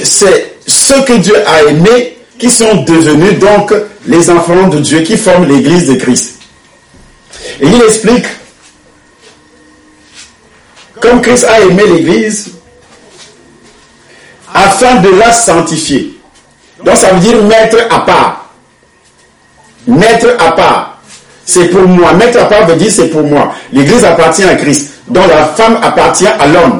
c'est ceux que Dieu a aimés qui sont devenus donc les enfants de Dieu, qui forment l'église de Christ. Et il explique, comme Christ a aimé l'église, afin de la sanctifier. Donc ça veut dire mettre à part. Mettre à part. C'est pour moi. Mettre à part veut dire c'est pour moi. L'église appartient à Christ. Donc la femme appartient à l'homme.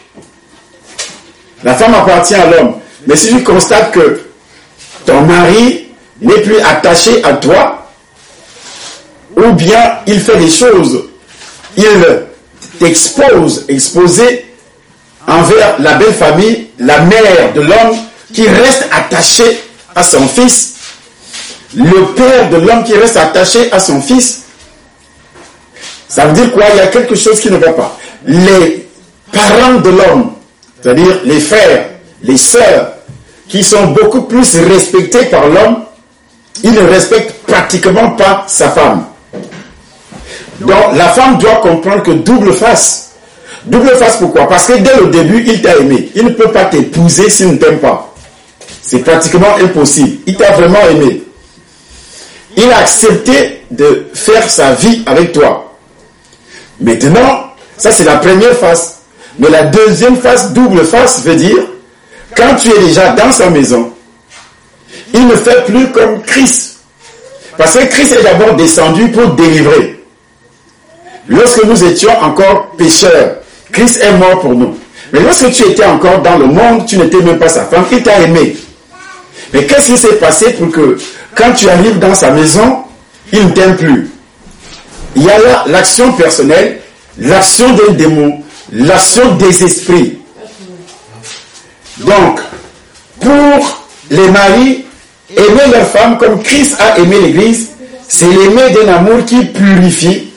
La femme appartient à l'homme. Mais si tu constates que ton mari n'est plus attaché à toi, ou bien il fait des choses, il t'expose, exposé envers la belle famille, la mère de l'homme qui reste attaché à son fils, le père de l'homme qui reste attaché à son fils, ça veut dire quoi? Il y a quelque chose qui ne va pas. Les parents de l'homme, c'est-à-dire les frères, les sœurs, qui sont beaucoup plus respectés par l'homme, ils ne respectent pratiquement pas sa femme. Donc la femme doit comprendre que double face. Double face pourquoi? Parce que dès le début, il t'a aimé. Il ne peut pas t'épouser s'il ne t'aime pas. C'est pratiquement impossible. Il t'a vraiment aimé. Il a accepté de faire sa vie avec toi. Maintenant, ça c'est la première face. Mais la deuxième face, double face, veut dire, quand tu es déjà dans sa maison, il ne fait plus comme Christ. Parce que Christ est d'abord descendu pour délivrer. Lorsque nous étions encore pécheurs, Christ est mort pour nous. Mais lorsque tu étais encore dans le monde, tu n'étais même pas sa femme, il t'a aimé. Mais qu'est-ce qui s'est passé pour que, quand tu arrives dans sa maison, il ne t'aime plus? Il y a là l'action personnelle, l'action d'un démon, l'action des esprits. Donc, pour les maris, aimer leur femme comme Christ a aimé l'Église, c'est l'aimer d'un amour qui purifie.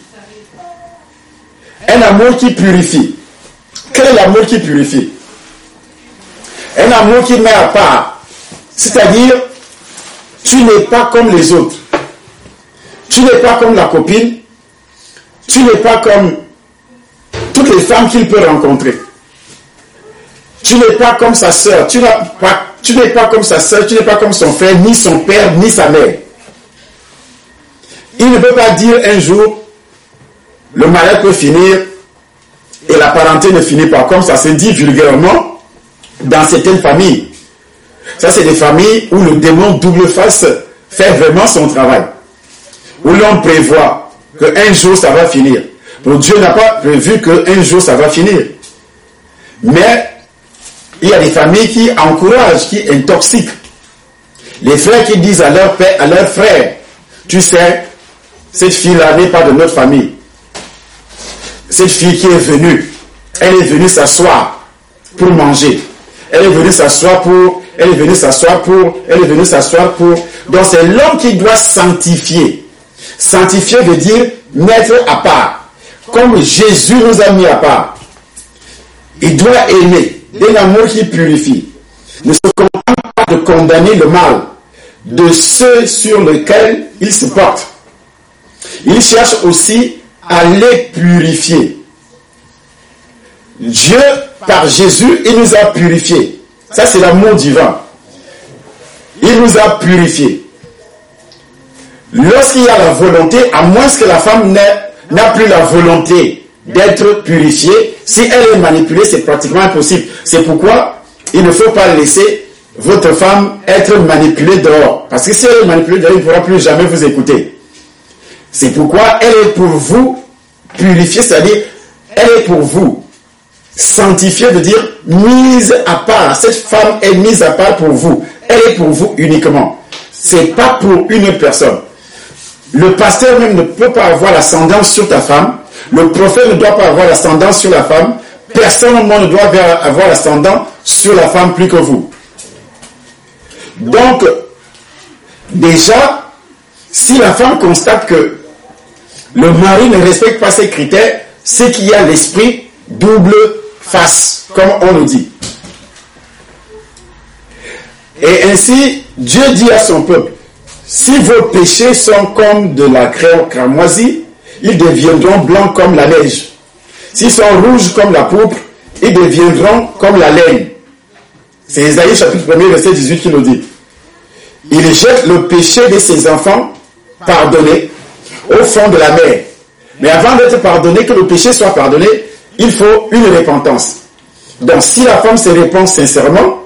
Un amour qui purifie. Quel est l'amour qui purifie? Un amour qui met à part. C'est-à-dire, tu n'es pas comme les autres. Tu n'es pas comme la copine. Tu n'es pas comme toutes les femmes qu'il peut rencontrer. Tu n'es pas comme sa sœur. Tu n'es pas comme sa sœur. Tu n'es pas comme son frère, ni son père, ni sa mère. Il ne peut pas dire un jour, le mariage peut finir et la parenté ne finit pas, comme ça se dit vulgairement dans certaines familles. Ça, c'est des familles où le démon double face fait vraiment son travail. Où l'on prévoit qu'un jour ça va finir. Pour Dieu n'a pas prévu qu'un jour ça va finir. Mais il y a des familles qui encouragent, qui intoxiquent. Les frères qui disent à leur père, à leur frère, tu sais, cette fille-là n'est pas de notre famille. Cette fille qui est venue, elle est venue s'asseoir pour manger. Elle est venue s'asseoir pour... Donc c'est l'homme qui doit sanctifier. Sanctifier veut dire mettre à part. Comme Jésus nous a mis à part. Il doit aimer d'un amour qui purifie. Ne se contente pas de condamner le mal de ceux sur lesquels il se porte. Il cherche aussi à les purifier. Dieu, par Jésus, il nous a purifiés. Ça, c'est l'amour divin. Il nous a purifiés. Lorsqu'il y a la volonté, à moins que la femme n'a plus la volonté d'être purifiée, si elle est manipulée, c'est pratiquement impossible. C'est pourquoi il ne faut pas laisser votre femme être manipulée dehors. Parce que si elle est manipulée dehors, il ne pourra plus jamais vous écouter. C'est pourquoi elle est pour vous purifiée, c'est-à-dire elle est pour vous sanctifiée, veut dire mise à part. Cette femme est mise à part pour vous. Elle est pour vous uniquement. C'est pas pour une personne. Le pasteur même ne peut pas avoir l'ascendance sur ta femme. Le prophète ne doit pas avoir l'ascendance sur la femme. Personne au monde ne doit avoir l'ascendant sur la femme plus que vous. Donc, déjà, si la femme constate que le mari ne respecte pas ses critères, c'est qu'il y a l'esprit double face, comme on nous dit. Et ainsi, Dieu dit à son peuple, si vos péchés sont comme de la cramoisie, ils deviendront blancs comme la neige. S'ils sont rouges comme la pourpre, ils deviendront comme la laine. C'est Ésaïe chapitre 1er, verset 18 qui nous dit. Il jette le péché de ses enfants pardonnés au fond de la mer. Mais avant d'être pardonné, que le péché soit pardonné, il faut une repentance. Donc si la femme se répand sincèrement,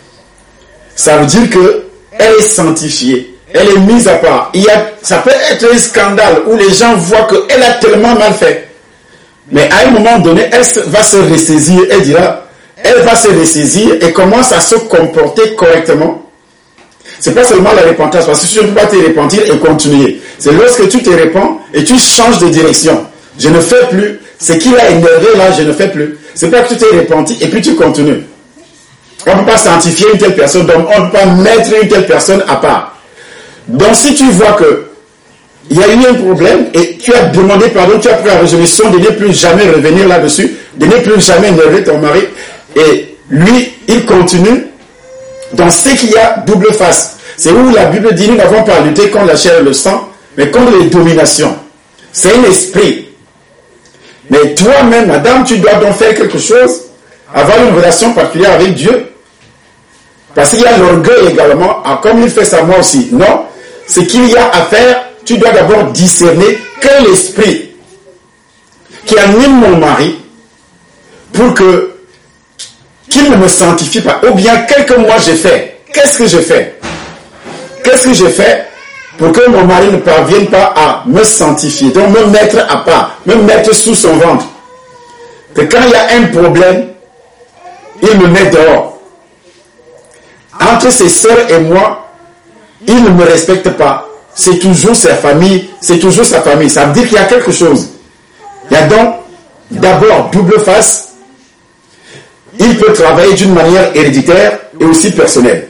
ça veut dire qu'elle est sanctifiée, elle est mise à part. Ça peut être un scandale où les gens voient qu'elle a tellement mal fait. Mais à un moment donné, elle va se ressaisir, elle va se ressaisir et commence à se comporter correctement. C'est pas seulement la repentance, parce que tu ne peux pas te repentir et continuer. C'est lorsque tu te repens et tu changes de direction. Je ne fais plus. Ce qui l'a énervé là, je ne fais plus. C'est pas que tu t'es repenti et puis tu continues. On ne peut pas sanctifier une telle personne, donc on ne peut pas mettre une telle personne à part. Donc si tu vois que il y a eu un problème et tu as demandé pardon, tu as pris la résolution de ne plus jamais revenir là-dessus, de ne plus jamais énerver ton mari, et lui, il continue. Dans ce qu'il y a double face, c'est où la Bible dit nous n'avons pas à lutter contre la chair et le sang, mais contre les dominations. C'est un esprit. Mais toi-même, madame, tu dois donc faire quelque chose, avoir une relation particulière avec Dieu. Parce qu'il y a l'orgueil également, comme il fait ça moi aussi. Non, ce qu'il y a à faire, tu dois d'abord discerner quel esprit qui anime mon mari pour qu'il ne me sanctifie pas. Ou bien, quelques mois j'ai fait. Qu'est-ce que j'ai fait? Qu'est-ce que j'ai fait pour que mon mari ne parvienne pas à me sanctifier, donc me mettre à part, me mettre sous son ventre? Que quand il y a un problème, il me met dehors. Entre ses sœurs et moi, il ne me respecte pas. C'est toujours sa famille, c'est toujours sa famille. Ça veut dire qu'il y a quelque chose. Il y a donc d'abord double face. Il peut travailler d'une manière héréditaire et aussi personnelle.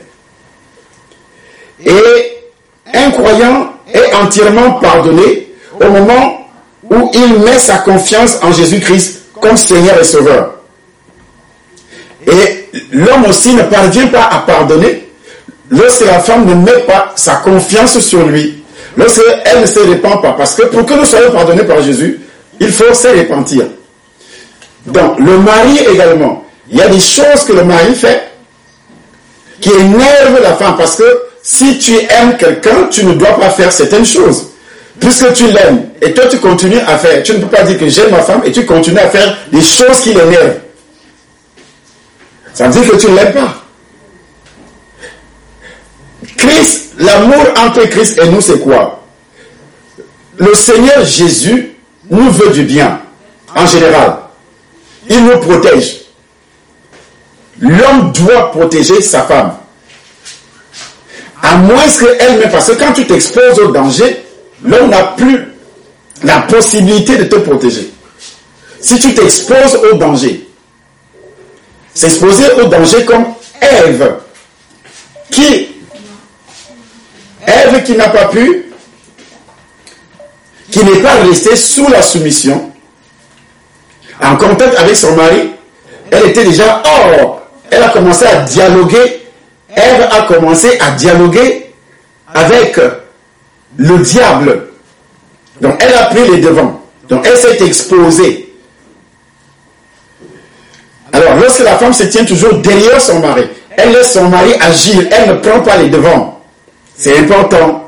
Et un croyant est entièrement pardonné au moment où il met sa confiance en Jésus-Christ comme Seigneur et Sauveur. Et l'homme aussi ne parvient pas à pardonner lorsque la femme ne met pas sa confiance sur lui, lorsqu'elle ne se répand pas. Parce que pour que nous soyons pardonnés par Jésus, il faut se repentir. Donc, le mari également, il y a des choses que le mari fait qui énervent la femme. Parce que si tu aimes quelqu'un, tu ne dois pas faire certaines choses. Puisque tu l'aimes et toi tu continues à faire, tu ne peux pas dire que j'aime ma femme et tu continues à faire des choses qui l'énervent. Ça veut dire que tu ne l'aimes pas. Christ, l'amour entre Christ et nous, c'est quoi? Le Seigneur Jésus nous veut du bien, en général. Il nous protège. L'homme doit protéger sa femme. À moins qu'elle ne... Parce que quand tu t'exposes au danger, l'homme n'a plus la possibilité de te protéger. Si tu t'exposes au danger, s'exposer au danger comme Ève qui n'a pas pu, qui n'est pas restée sous la soumission, en contact avec son mari, elle était déjà hors. Elle a commencé à dialoguer. Ève a commencé à dialoguer avec le diable. Donc elle a pris les devants. Donc elle s'est exposée. Alors lorsque la femme se tient toujours derrière son mari, elle laisse son mari agir, elle ne prend pas les devants. C'est important.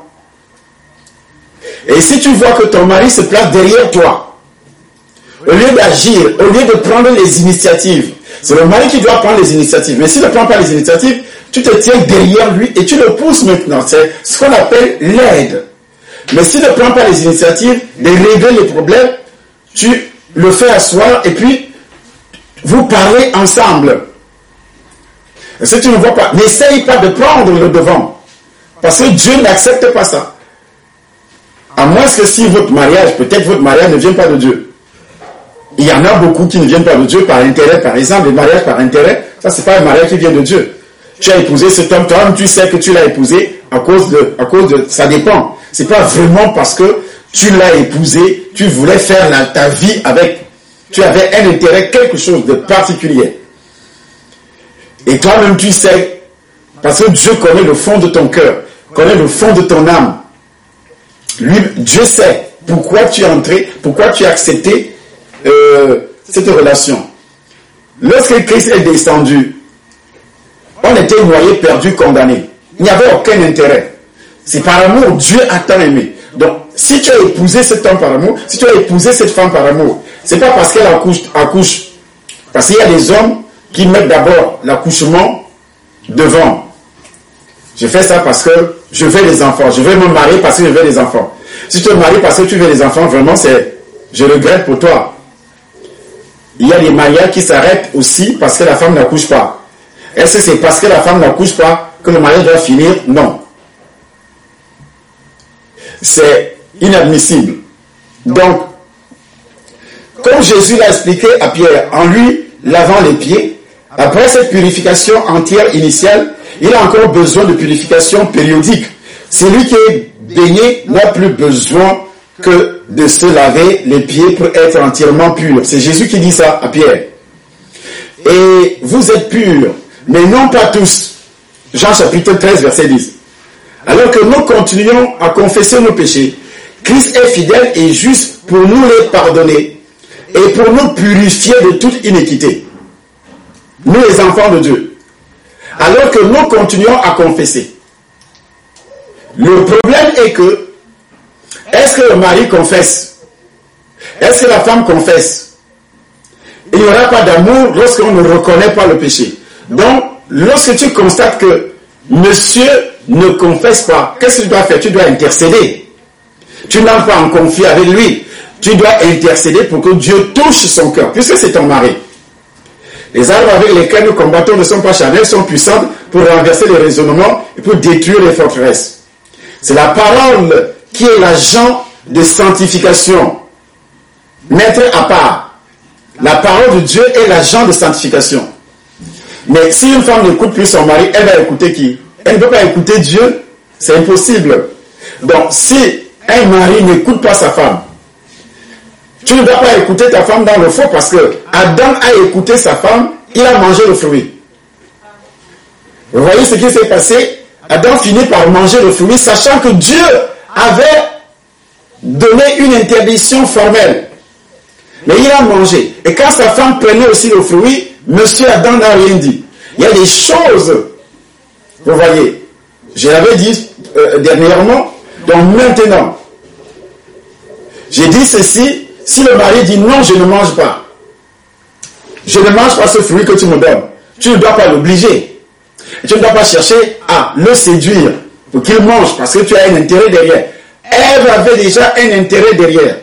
Et si tu vois que ton mari se place derrière toi, au lieu d'agir, au lieu de prendre les initiatives, c'est le mari qui doit prendre les initiatives. Mais s'il ne prend pas les initiatives, tu te tiens derrière lui et tu le pousses maintenant. C'est ce qu'on appelle l'aide. Mais s'il ne prend pas les initiatives de régler les problèmes, tu le fais asseoir et puis vous parlez ensemble. Et si tu ne vois pas, n'essaye pas de prendre le devant. Parce que Dieu n'accepte pas ça. À moins que si votre mariage, peut-être votre mariage ne vient pas de Dieu. Il y en a beaucoup qui ne viennent pas de Dieu par intérêt. Par exemple, les mariages par intérêt, ça c'est pas un mariage qui vient de Dieu. Tu as épousé cet homme, toi-même tu sais que tu l'as épousé à cause de, ça dépend. C'est pas vraiment parce que tu l'as épousé, tu voulais faire ta vie avec, tu avais un intérêt, quelque chose de particulier. Et toi-même tu sais, parce que Dieu connaît le fond de ton cœur, connaît le fond de ton âme. Lui, Dieu sait pourquoi tu es entré, pourquoi tu as accepté cette relation. Lorsque Christ est descendu on était noyés, perdus, condamnés. Il n'y avait aucun intérêt. C'est par amour, Dieu a tant aimé. Donc, si tu as épousé cet homme par amour, si tu as épousé cette femme par amour, c'est pas parce qu'elle accouche. Parce qu'il y a des hommes qui mettent d'abord l'accouchement devant. Je fais ça parce que je veux des enfants. Je veux me marier parce que je veux des enfants. Si tu te maries parce que tu veux des enfants, vraiment, je regrette pour toi. Il y a des mariages qui s'arrêtent aussi parce que la femme n'accouche pas. Est-ce que c'est parce que la femme n'accouche pas que le mariage doit finir? Non. C'est inadmissible. Donc, comme Jésus l'a expliqué à Pierre, en lui lavant les pieds, après cette purification entière initiale, il a encore besoin de purification périodique. Celui qui est baigné n'a plus besoin que de se laver les pieds pour être entièrement pur. C'est Jésus qui dit ça à Pierre. Et vous êtes purs, mais non pas tous. Jean chapitre 13, verset 10. Alors que nous continuons à confesser nos péchés, Christ est fidèle et juste pour nous les pardonner et pour nous purifier de toute iniquité. Nous les enfants de Dieu. Alors que nous continuons à confesser. Le problème est que, est-ce que le mari confesse? Est-ce que la femme confesse? Il n'y aura pas d'amour lorsqu'on ne reconnaît pas le péché. Donc, lorsque tu constates que monsieur ne confesse pas, qu'est-ce que tu dois faire? Tu dois intercéder. Tu n'entres pas en conflit avec lui. Tu dois intercéder pour que Dieu touche son cœur, puisque c'est ton mari. Les armes avec lesquelles nous combattons ne sont pas charnelles, sont puissantes pour renverser les raisonnements et pour détruire les forteresses. C'est la parole qui est l'agent de sanctification. Mettre à part. La parole de Dieu est l'agent de sanctification. Mais si une femme n'écoute plus son mari, elle va écouter qui? Elle ne peut pas écouter Dieu. C'est impossible. Donc, si un mari n'écoute pas sa femme, tu ne dois pas écouter ta femme dans le faux parce que Adam a écouté sa femme, il a mangé le fruit. Vous voyez ce qui s'est passé? Adam finit par manger le fruit, sachant que Dieu avait donné une interdiction formelle. Mais il a mangé. Et quand sa femme prenait aussi le fruit, monsieur Adam n'a rien dit. Il y a des choses, vous voyez, je l'avais dit dernièrement, donc maintenant, j'ai dit ceci, si le mari dit non, je ne mange pas. Je ne mange pas ce fruit que tu me donnes. Tu ne dois pas l'obliger. Tu ne dois pas chercher à le séduire pour qu'il mange parce que tu as un intérêt derrière. Ève avait déjà un intérêt derrière.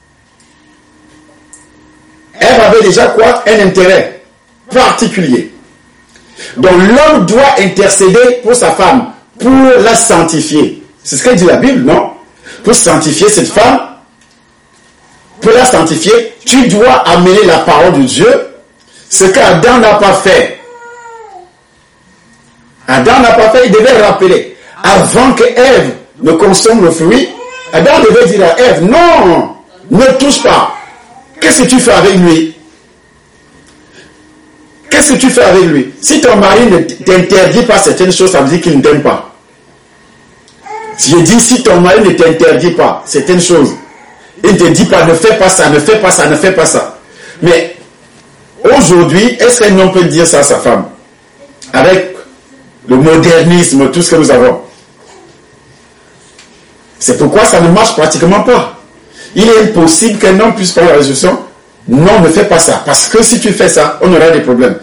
Ève avait déjà quoi? Un intérêt particulier. Donc l'homme doit intercéder pour sa femme, pour la sanctifier. C'est ce que dit la Bible, non? Pour sanctifier cette femme, pour la sanctifier, tu dois amener la parole de Dieu, ce qu'Adam n'a pas fait. Adam n'a pas fait, il devait rappeler. Avant que Ève ne consomme le fruit, Adam devait dire à Ève, non, ne touche pas. Qu'est-ce que tu fais avec lui? Qu'est-ce que tu fais avec lui? Si ton mari ne t'interdit pas certaines choses, ça veut dire qu'il ne t'aime pas. Si je dis, si ton mari ne t'interdit pas certaines choses, il ne te dit pas, ne fais pas ça, ne fais pas ça, ne fais pas ça. Mais aujourd'hui, est-ce qu'un homme peut dire ça à sa femme? Avec le modernisme, tout ce que nous avons. C'est pourquoi ça ne marche pratiquement pas. Il est impossible qu'un homme puisse prendre la résolution. Non, ne fais pas ça. Parce que si tu fais ça, on aura des problèmes.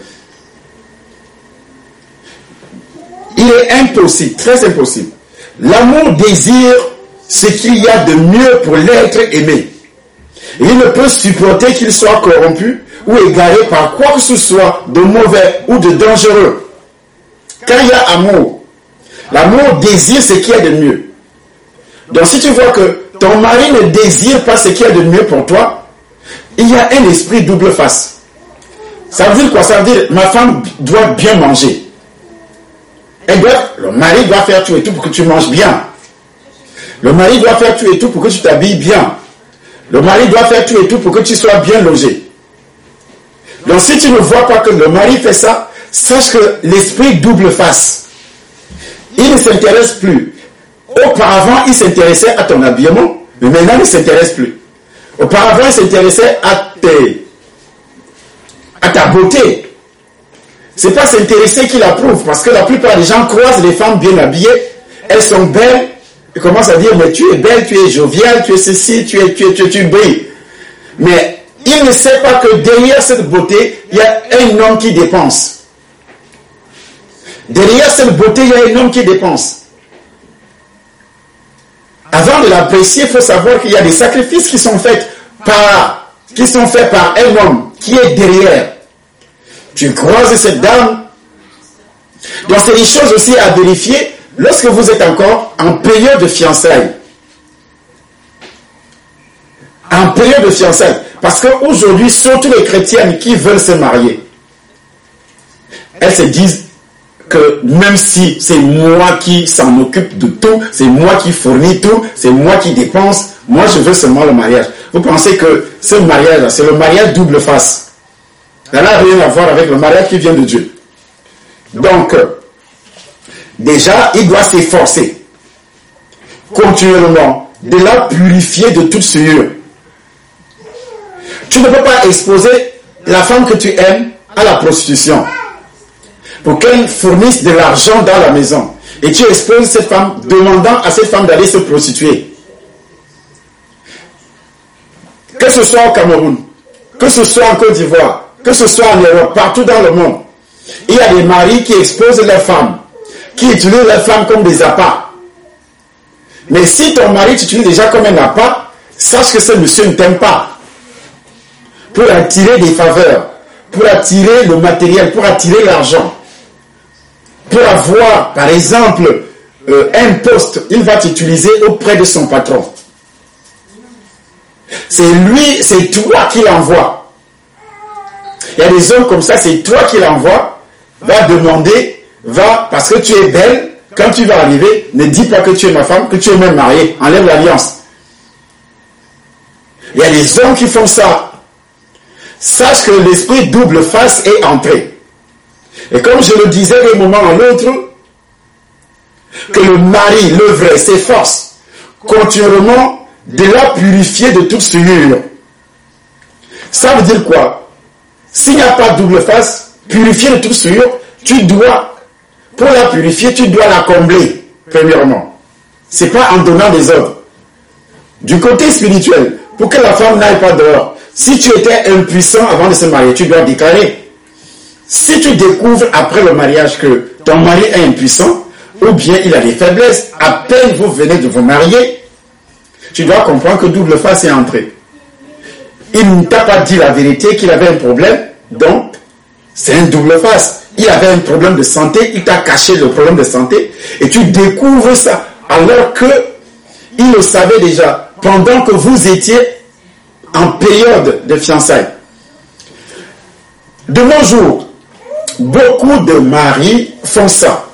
Il est impossible, très impossible. L'amour désire ce qu'il y a de mieux pour l'être aimé. Il ne peut supporter qu'il soit corrompu ou égaré par quoi que ce soit de mauvais ou de dangereux. Quand il y a amour, l'amour désire ce qu'il y a de mieux. Donc si tu vois que ton mari ne désire pas ce qu'il y a de mieux pour toi, il y a un esprit double face. Ça veut dire quoi? Ça veut dire ma femme doit bien manger. Le mari doit faire tout et tout pour que tu manges bien. Le mari doit faire tout et tout pour que tu t'habilles bien. Le mari doit faire tout et tout pour que tu sois bien logé. Donc si tu ne vois pas que le mari fait ça, sache que l'esprit double face. Il ne s'intéresse plus. Auparavant, il s'intéressait à ton habillement, mais maintenant, il ne s'intéresse plus. Auparavant, il s'intéressait à ta beauté. C'est pas s'intéresser qui l'approuve, parce que la plupart des gens croisent les femmes bien habillées, elles sont belles, et commencent à dire, mais tu es belle, tu es joviale, tu es ceci, tu brilles. Mais il ne sait pas que derrière cette beauté, il y a un homme qui dépense. Derrière cette beauté, il y a un homme qui dépense. Avant de l'apprécier, il faut savoir qu'il y a des sacrifices qui sont faits par un homme qui est derrière. Tu croises cette dame. Donc c'est des choses aussi à vérifier lorsque vous êtes encore en période de fiançailles. En période de fiançailles. Parce qu'aujourd'hui, surtout les chrétiennes qui veulent se marier, elles se disent que même si c'est moi qui s'en occupe de tout, c'est moi qui fournis tout, c'est moi qui dépense, moi je veux seulement le mariage. Vous pensez que ce mariage-là, c'est le mariage double face. Ça n'a rien à voir avec le mariage qui vient de Dieu. Donc, déjà, il doit s'efforcer continuellement de la purifier de toute souillure. Tu ne peux pas exposer la femme que tu aimes à la prostitution pour qu'elle fournisse de l'argent dans la maison. Et tu exposes cette femme, demandant à cette femme d'aller se prostituer. Que ce soit au Cameroun, que ce soit en Côte d'Ivoire, que ce soit en Europe, partout dans le monde, il y a des maris qui exposent leurs femmes, qui utilisent leurs femmes comme des appâts. Mais si ton mari t'utilise déjà comme un appât, sache que ce monsieur ne t'aime pas. Pour attirer des faveurs, pour attirer le matériel, pour attirer l'argent, pour avoir, par exemple, un poste, il va t'utiliser auprès de son patron. C'est lui, c'est toi qui l'envoie. Il y a des hommes comme ça, c'est toi qui l'envoie, va demander, parce que tu es belle, quand tu vas arriver, ne dis pas que tu es ma femme, que tu es même mariée, enlève l'alliance. Il y a des hommes qui font ça. Sache que l'esprit double face est entré. Et comme je le disais d'un moment à l'autre, que le mari, le vrai, s'efforce continuellement de la purifier de toute souillure. Ça veut dire quoi? S'il n'y a pas de double face, purifier de toute souillure, pour la purifier, tu dois la combler, premièrement. Ce n'est pas en donnant des ordres. Du côté spirituel, pour que la femme n'aille pas dehors, si tu étais impuissant avant de se marier, tu dois déclarer. Si tu découvres après le mariage que ton mari est impuissant, ou bien il a des faiblesses, à peine vous venez de vous marier, tu dois comprendre que double face est entré. Il ne t'a pas dit la vérité qu'il avait un problème, donc c'est un double face. Il avait un problème de santé, il t'a caché le problème de santé, et tu découvres ça, alors que il le savait déjà, pendant que vous étiez en période de fiançailles. De nos jours, beaucoup de maris font ça.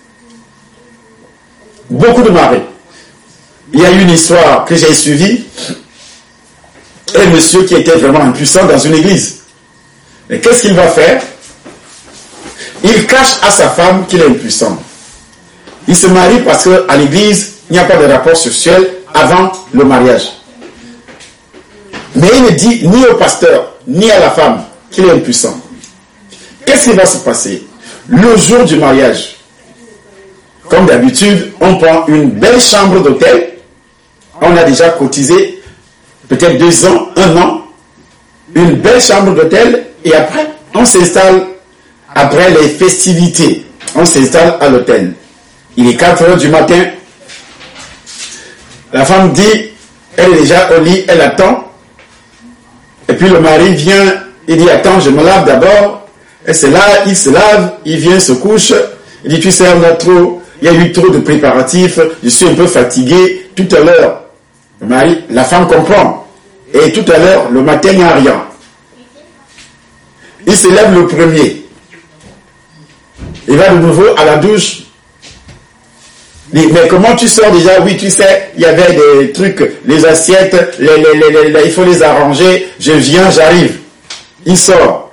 Beaucoup de maris. Il y a une histoire que j'ai suivie. Un monsieur qui était vraiment impuissant dans une église. Et qu'est-ce qu'il va faire? Il cache à sa femme qu'il est impuissant. Il se marie parce qu'à l'église, il n'y a pas de rapport sexuel avant le mariage. Mais il ne dit ni au pasteur, ni à la femme qu'il est impuissant. Qu'est-ce qui va se passer? Le jour du mariage, comme d'habitude, on prend une belle chambre d'hôtel. On a déjà cotisé peut-être 2 ans, 1 an. Une belle chambre d'hôtel. Et après, on s'installe, après les festivités, on s'installe à l'hôtel. Il est 4 heures du matin. La femme dit, elle est déjà au lit, elle attend. Et puis le mari vient, il dit, attends, je me lave d'abord. Elle se lave, il se lave, il vient, se couche. Il dit, tu sais, il y a eu trop de préparatifs, je suis un peu fatigué. Tout à l'heure, le mari, la femme comprend. Et tout à l'heure, le matin, il n'y a rien. Il se lève le premier. Il va de nouveau à la douche. Il dit, mais comment tu sors déjà? Oui, tu sais, il y avait des trucs, les assiettes, il faut les arranger. Je viens, j'arrive. Il sort.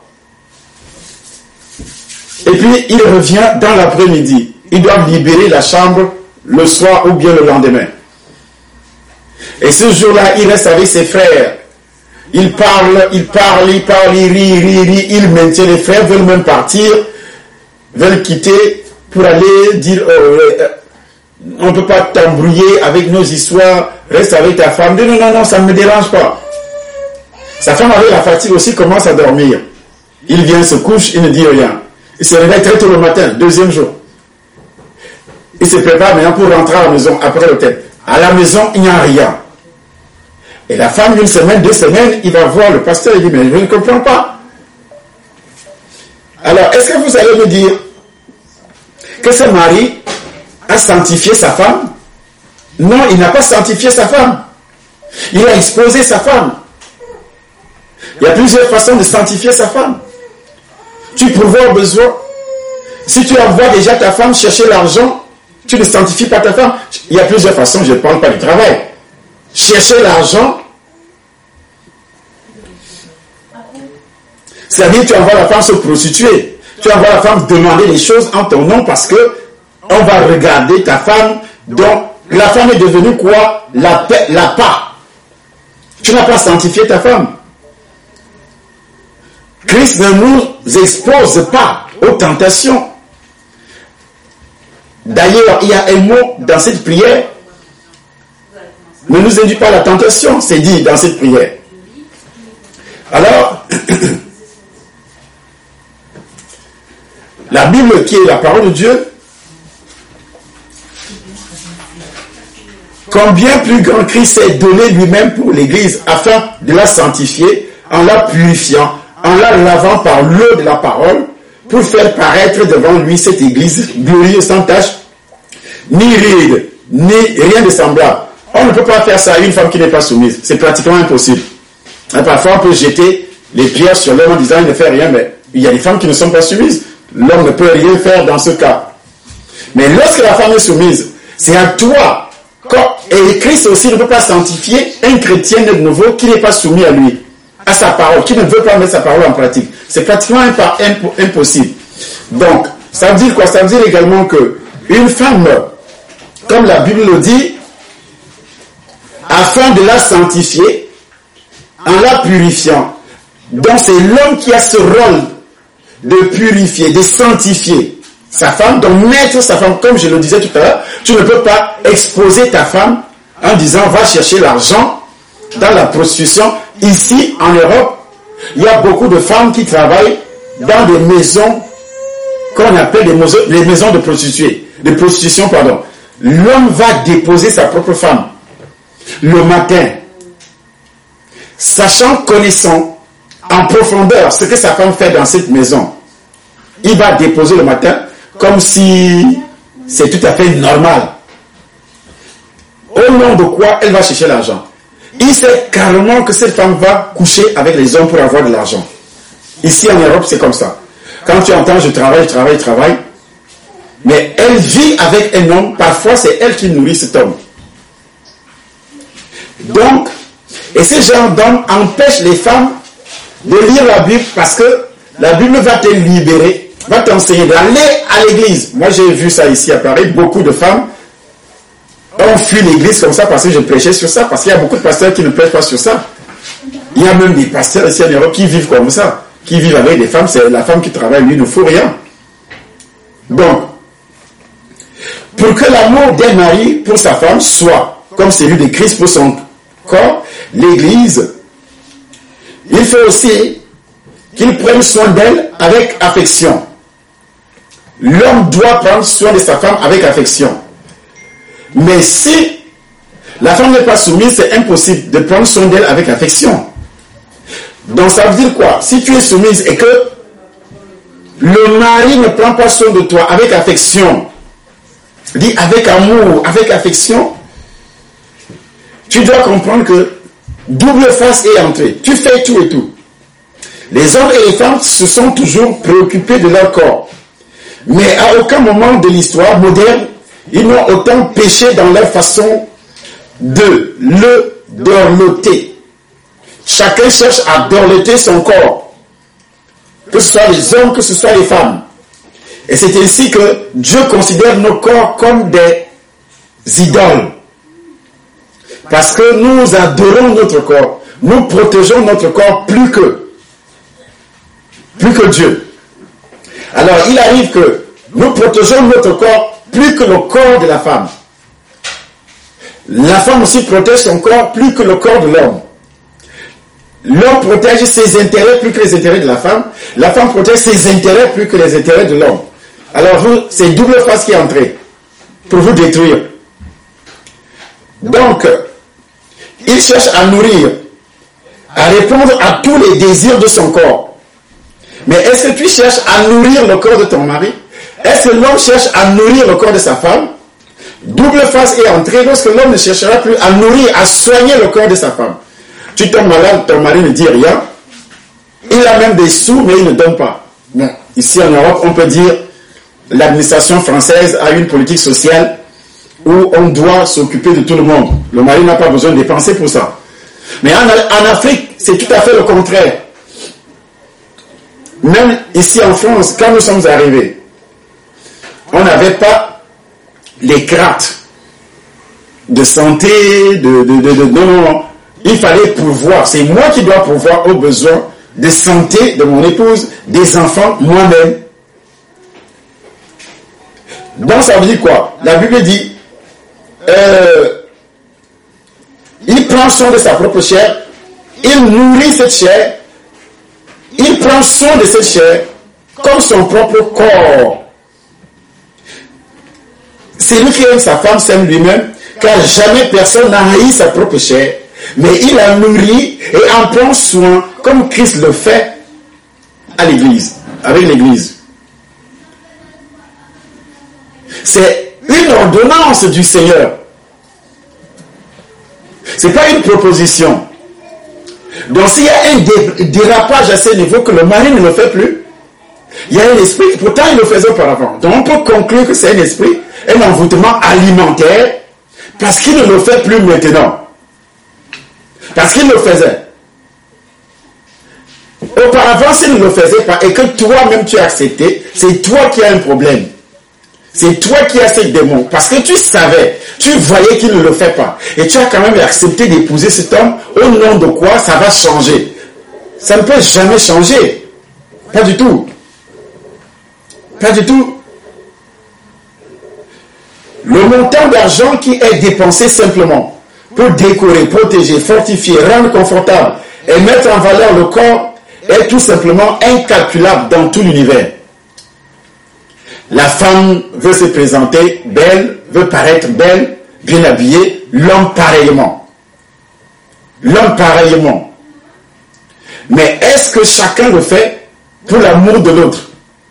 Et puis, il revient dans l'après-midi. Ils doivent libérer la chambre le soir ou bien le lendemain. Et ce jour-là, il reste avec ses frères. Il parle, il rit. Il maintient, les frères veulent même partir. veulent quitter pour aller dire on ne peut pas t'embrouiller avec nos histoires, reste avec ta femme. Non, non, non, ça ne me dérange pas. Sa femme avec la fatigue aussi commence à dormir. Il vient, se couche, il ne dit rien. Il se réveille très tôt le matin, deuxième jour. Il se prépare maintenant pour rentrer à la maison après l'hôtel. À la maison, il n'y a rien. Et la femme, une semaine, 2 semaines, il va voir le pasteur et il dit, mais je ne comprends pas. Alors, est-ce que vous allez me dire que ce mari a sanctifié sa femme? Non, il n'a pas sanctifié sa femme. Il a exposé sa femme. Il y a plusieurs façons de sanctifier sa femme. Tu pourvois au besoin. Si tu envoies déjà ta femme chercher l'argent, tu ne sanctifies pas ta femme. Il y a plusieurs façons, je ne parle pas du travail. Chercher l'argent, c'est-à-dire tu envoies la femme se prostituer. Tu envoies la femme demander des choses en ton nom parce que on va regarder ta femme. Donc, la femme est devenue quoi? La part. Tu n'as pas sanctifié ta femme. Christ ne nous expose pas aux tentations. D'ailleurs, il y a un mot dans cette prière. Ne nous induis pas à la tentation, c'est dit dans cette prière. Alors, la Bible qui est la parole de Dieu, combien plus grand Christ s'est donné lui-même pour l'Église afin de la sanctifier en la purifiant, en la lavant par l'eau de la parole, pour faire paraître devant lui cette Église glorieuse sans tache, ni ride, ni rien de semblable. On ne peut pas faire ça à une femme qui n'est pas soumise. C'est pratiquement impossible. Et parfois, on peut jeter les pierres sur l'homme en disant il ne fait rien, mais il y a des femmes qui ne sont pas soumises. L'homme ne peut rien faire dans ce cas. Mais lorsque la femme est soumise, c'est à toi. Et Christ aussi ne peut pas sanctifier un chrétien de nouveau qui n'est pas soumis à lui, à sa parole, qui ne veut pas mettre sa parole en pratique. C'est pratiquement impossible. Donc, ça veut dire quoi? Ça veut dire également que une femme, comme la Bible le dit, afin de la sanctifier, en la purifiant. Donc c'est l'homme qui a ce rôle de purifier, de sanctifier sa femme, donc mettre sa femme, comme je le disais tout à l'heure, tu ne peux pas exposer ta femme en disant va chercher l'argent dans la prostitution. Ici, en Europe, il y a beaucoup de femmes qui travaillent dans des maisons qu'on appelle les maisons de prostituées, de prostitution, pardon. L'homme va déposer sa propre femme le matin, sachant, connaissant en profondeur ce que sa femme fait dans cette maison. Il va déposer le matin comme si c'est tout à fait normal. Au nom de quoi elle va chercher l'argent? Il sait carrément que cette femme va coucher avec les hommes pour avoir de l'argent. Ici en Europe, c'est comme ça. Quand tu entends je travaille, mais elle vit avec un homme, parfois c'est elle qui nourrit cet homme. Donc, et ce genre d'homme empêche les femmes de lire la Bible parce que la Bible va te libérer, va t'enseigner d'aller à l'église. Moi j'ai vu ça ici à Paris, beaucoup de femmes ont fui l'église comme ça parce que je prêchais sur ça, parce qu'il y a beaucoup de pasteurs qui ne prêchent pas sur ça. Il y a même des pasteurs ici en Europe qui vivent comme ça, qui vivent avec des femmes, c'est la femme qui travaille, lui ne faut rien. Donc, pour que l'amour d'un mari pour sa femme soit comme celui de Christ pour son corps, l'église, il faut aussi qu'il prenne soin d'elle avec affection. L'homme doit prendre soin de sa femme avec affection. Mais si la femme n'est pas soumise, c'est impossible de prendre soin d'elle avec affection. Donc ça veut dire quoi? Si tu es soumise et que le mari ne prend pas soin de toi avec affection, dit avec amour, avec affection, tu dois comprendre que double face est entrée. Tu fais tout et tout. Les hommes et les femmes se sont toujours préoccupés de leur corps. Mais à aucun moment de l'histoire moderne, ils n'ont autant péché dans leur façon de le dorloter. Chacun cherche à dorloter son corps. Que ce soit les hommes, que ce soit les femmes. Et c'est ainsi que Dieu considère nos corps comme des idoles. Parce que nous adorons notre corps. Nous protégeons notre corps plus que Dieu. Alors, il arrive que nous protégeons notre corps plus que le corps de la femme. La femme aussi protège son corps plus que le corps de l'homme. L'homme protège ses intérêts plus que les intérêts de la femme. La femme protège ses intérêts plus que les intérêts de l'homme. Alors vous, c'est double face qui est entrée pour vous détruire. Donc, il cherche à nourrir, à répondre à tous les désirs de son corps. Mais est-ce que tu cherches à nourrir le corps de ton mari? Est-ce que l'homme cherche à nourrir le corps de sa femme? Double face est entrée lorsque l'homme ne cherchera plus à nourrir, à soigner le corps de sa femme. Tu tombes malade, ton mari ne dit rien. Il a même des sous, mais il ne donne pas. Bon, ici en Europe, on peut dire l'administration française a une politique sociale où on doit s'occuper de tout le monde. Le mari n'a pas besoin de dépenser pour ça. Mais en Afrique, c'est tout à fait le contraire. Même ici en France, quand nous sommes arrivés, on n'avait pas les craintes de santé, non. Il fallait pourvoir. C'est moi qui dois pourvoir aux besoins de santé de mon épouse, des enfants, moi-même. Donc ça veut dire quoi? La Bible dit, il prend soin de sa propre chair, il nourrit cette chair, il prend soin de cette chair comme son propre corps. C'est lui qui aime sa femme, s'aime lui-même, car jamais personne n'a haï sa propre chair, mais il la nourrit et en prend soin comme Christ le fait à l'église, avec l'église. C'est une ordonnance du Seigneur. Ce n'est pas une proposition. Donc s'il y a un dérapage à ce niveau que le mari ne le fait plus, il y a un esprit, pourtant il le faisait auparavant. Donc on peut conclure que c'est un esprit, un envoûtement alimentaire, parce qu'il ne le fait plus maintenant. Parce qu'il le faisait. Auparavant, s'il ne le faisait pas, et que toi-même tu as accepté, c'est toi qui as un problème. C'est toi qui as ces démons. Parce que tu savais, tu voyais qu'il ne le fait pas. Et tu as quand même accepté d'épouser cet homme. Au nom de quoi ça va changer? Ça ne peut jamais changer. Pas du tout. Pas du tout. Le montant d'argent qui est dépensé simplement pour décorer, protéger, fortifier, rendre confortable et mettre en valeur le corps est tout simplement incalculable dans tout l'univers. La femme veut se présenter belle, veut paraître belle, bien habillée, l'homme pareillement. L'homme pareillement. Mais est-ce que chacun le fait pour l'amour de l'autre?